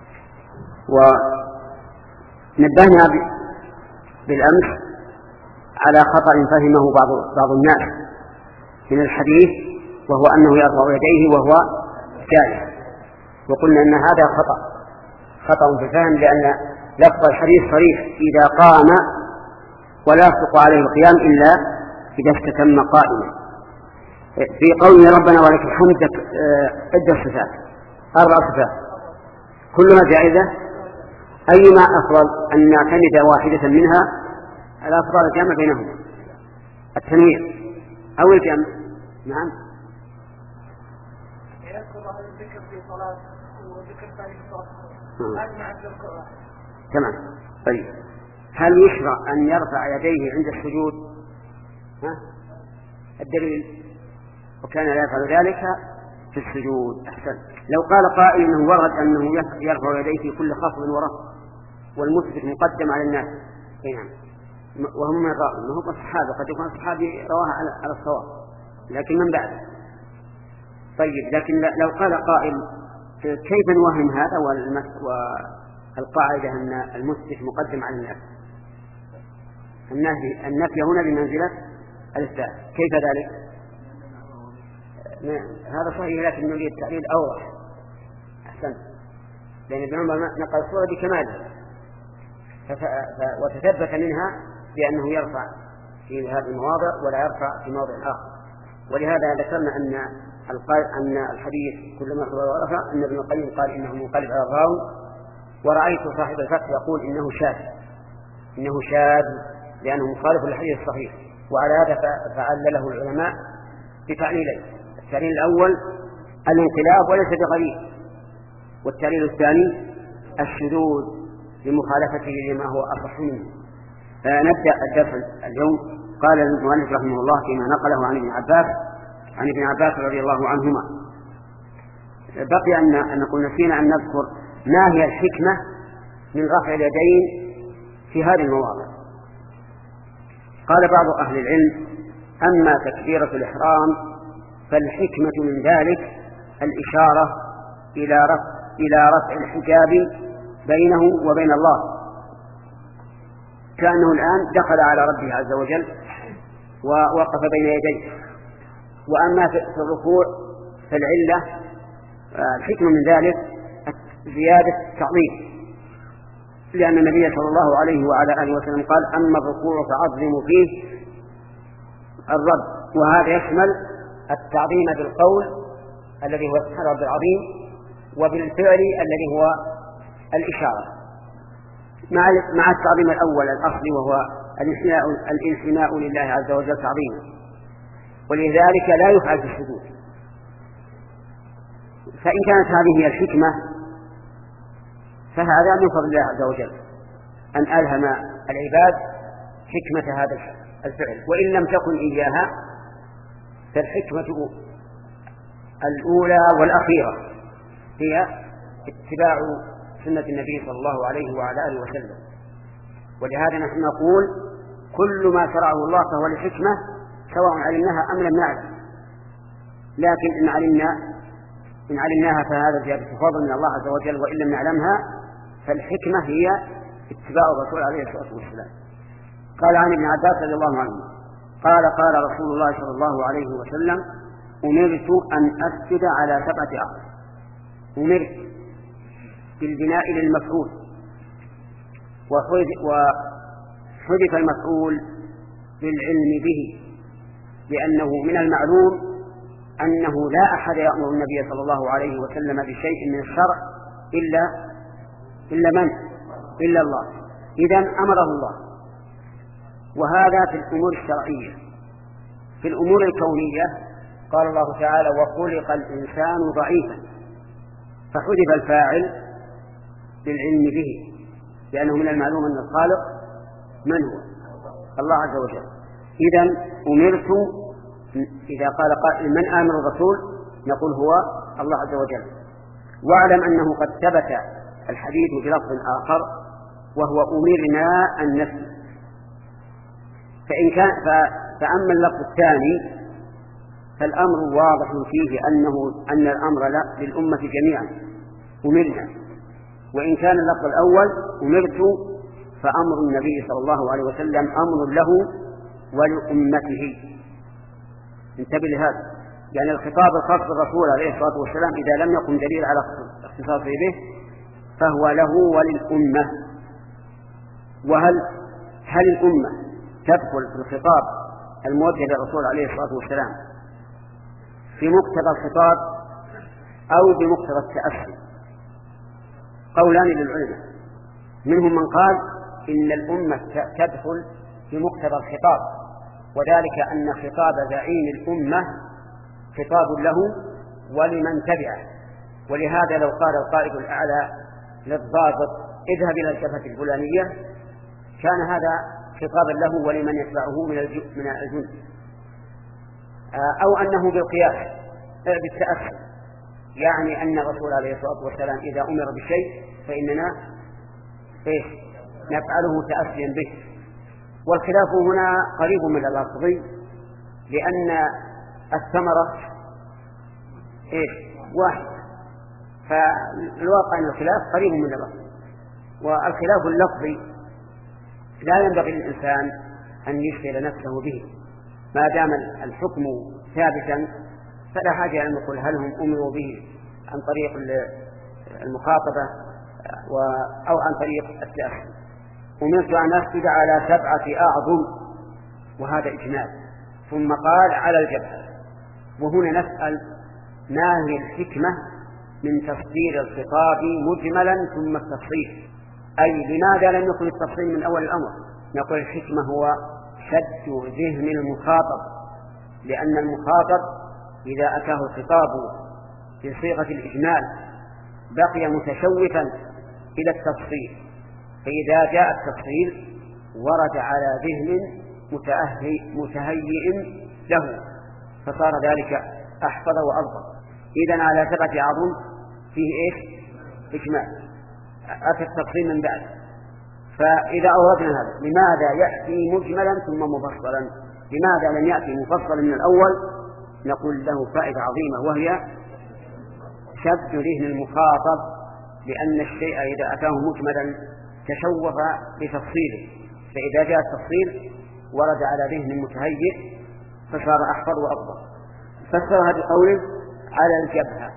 ونبهنا بالأمس على خطأ فهمه بعض بعض الناس من الحديث، وهو أنه يرفع يديه وهو جالس، وقلنا أن هذا خطأ خطأ في الفهم، لأن لفظ الحديث صريح إذا قام، ولا يصدق عليه القيام إلا إذا استتم قائما. في قوله ربنا ولك الحمد عدة صفات، أربع صفات كلها جائزة. أيما أفضل أن نعتمد واحدة منها على أفضل الجمع بينهما، التنوير أو الجمع. نعم. يذكر هذا الذكر في صلاة وذكر ثاني في صلاة أجمع الذكر. تمام. طيب، هل يشرع أن يرفع يديه عند السجود؟ ها؟ الدليل وكان لا يفعل ذلك في السجود. أحسن. لو قال قائل أنه ورد أنه يرفع يديه في كل خفض ورفع والمثبت مقدم على الناس، نعم، وهم من الراوي، ما هو الصحابة، قد يكون الصحابي رواها على الصواب لكن من بعد. طيب، لكن لو قال قائل كيف نوهم هذا والقاعدة أن المثبت مقدم على الناس؟ النفي هنا بمنزلة الإثبات، كيف ذلك؟ هذا صحيح، لكن نريد التعليل أوضح. أحسن. لأن ابن عمر نقل الصورة بكمالها وتثبت منها بأنه يرفع في هذه المواضع ولا يرفع في موضع آخر. ولهذا ذكرنا أن أن الحديث كلما رفع أن ابن القيم قال إنه منقلب على الراوي، ورأيت صاحب الفتح يقول إنه شاذ إنه شاذ لأنه مخالف للحديث الصحيح. وعلى هذا فعلله العلماء بتعليلين: التعليل الأول الانقلاب وليس بغريب، والتعليل الثاني الشذوذ لمخالفته لما هو أصح منه. فنبدأ الدرس اليوم. قال المؤلف رحمه الله فيما نقله عن ابن عباس عن ابن عباس رضي الله عنهما. بقي أن نقول نسينا أن نذكر ما هي الحكمة من رفع اليدين في هذه المواضع. قال بعض أهل العلم: أما تكبيرة الإحرام فالحكمة من ذلك الإشارة إلى رفع إلى رفع الحجاب بينه وبين الله، كأنه الآن دخل على ربه عز وجل ووقف بين يديه. وأما في الركوع فالعلة الحكمة من ذلك زيادة التعظيم، لأن النبي صلى الله عليه وعلى آله وسلم قال: أما الركوع فعظموا فيه الرب. وهذا يشمل التعظيم بالقول الذي هو سبحان رب العظيم، وبالفعل الذي هو الإشارة، مع التعظيم الأول الأصلي وهو الانحناء لله عز وجل تعظيما، ولذلك لا يفعل في السجود. فإن كانت هذه هي الحكمة فهذا من فضل الله عز وجل أن ألهم العباد حكمة هذا الفعل، وإن لم تكن إياها فالحكمة الأولى والأخيرة هي اتباع سنة النبي صلى الله عليه وعلى آله وسلم. ولهذا نحن نقول: كل ما شرعه الله فهو لحكمة، سواء علمناها أم لم نعلم. لكن إن علمنا إن علمناها فهذا زيادة فضل من الله عز وجل، وإن لم نعلمها فالحكمة هي اتباع الرسول عليه الصلاة والسلام. قال عن ابن عباس رضي الله عنه قال: قال رسول الله صلى الله عليه وسلم: أمرت أن أسجد على سبعة أعظم. أمرت بالبناء للمفعول، وحذف المفعول للعلم به، لأنه من المعلوم أنه لا أحد يأمر النبي صلى الله عليه وسلم بشيء من الشرع إلا إلا من؟ إلا الله. إذن أمره الله. وهذا في الأمور الشرعية. في الأمور الكونية قال الله تعالى: وخلق الإنسان ضعيفا، فحذف الفاعل بالعلم به، لأنه من المعلوم أن الخالق من هو؟ الله عز وجل. إذن أمرت، إذا قال قائل: من آمر الرسول؟ نقول: هو الله عز وجل. واعلم أنه قد ثبت الحديث بلفظ آخر وهو: أمرنا أن نسجد. فإن كان فأما اللفظ الثاني فالأمر واضح فيه أنه أن الأمر لا للأمة جميعا، أمرنا. وإن كان اللفظ الأول أمرت فأمر النبي صلى الله عليه وسلم أمر له ولأمته. انتبه لهذا، يعني الخطاب الخاص بالرسول عليه الصلاة والسلام إذا لم يكن دليل على اختصاصه به فهو له وللأمة. وهل هل الأمة تدخل في الخطاب الموجه للرسول عليه الصلاة والسلام في مقتضى الخطاب أو بمقتضى التأسي؟ قولان للعلماء، منهم من قال إن الأمة تدخل في مقتضى الخطاب، وذلك أن خطاب زعيم الأمة خطاب له ولمن تبعه. ولهذا لو قال القائد الأعلى للضابط: اذهب إلى الجبهة الفلانية، كان هذا خطابا له ولمن يتبعه من الجند. أو أنه بالقياس بالتأسي، يعني أن الرسول عليه الصلاة والسلام إذا أمر بشيء فإننا إيه نفعله تأسيا به. والخلاف هنا قريب من اللفظي، لأن الثمرة إيه واحد، فالواقع أن الخلاف قريب من اللفظ. والخلاف اللفظي لا ينبغي للإنسان أن يشغل نفسه به، ما دام الحكم ثابتا فلا حاجة أن نقول هل هم أمروا به عن طريق المخاطبة أو عن طريق التأخير. أمرت أن أسجد على سبعة أعظم، وهذا إجمال. ثم قال: على الجبهة. وهنا نسأل: ما هي الحكمة من تفسير الخطاب مجملا ثم التفصيل؟ أي لماذا لم يكن التفصيل من أول الأمر؟ نقول: الحكمة هو شد ذهن المخاطب، لأن المخاطب إذا أتاه الخطاب بصيغة الإجمال بقي متشوفا إلى التفصيل، فإذا جاء التفصيل ورد على ذهن متهيئ له، فصار ذلك أحفظ وأضبط. إذن على سبعة أعظم فيه إيش؟ إجمال. أتى التفصيل من بعد. فإذا أوردنا هذا، لماذا يأتي مجملا ثم مفصلا؟ لماذا لم يأتي مفصلا من الأول؟ نقول له فائدة عظيمة، وهي شد ذهن المخاطب، لأن الشيء إذا أتاه مجملا تشوف بتفصيله، فإذا جاء التفصيل ورد على ذهن متهيئ فصار أحفظ وأضبط. فسرها بقوله: على الجبهة.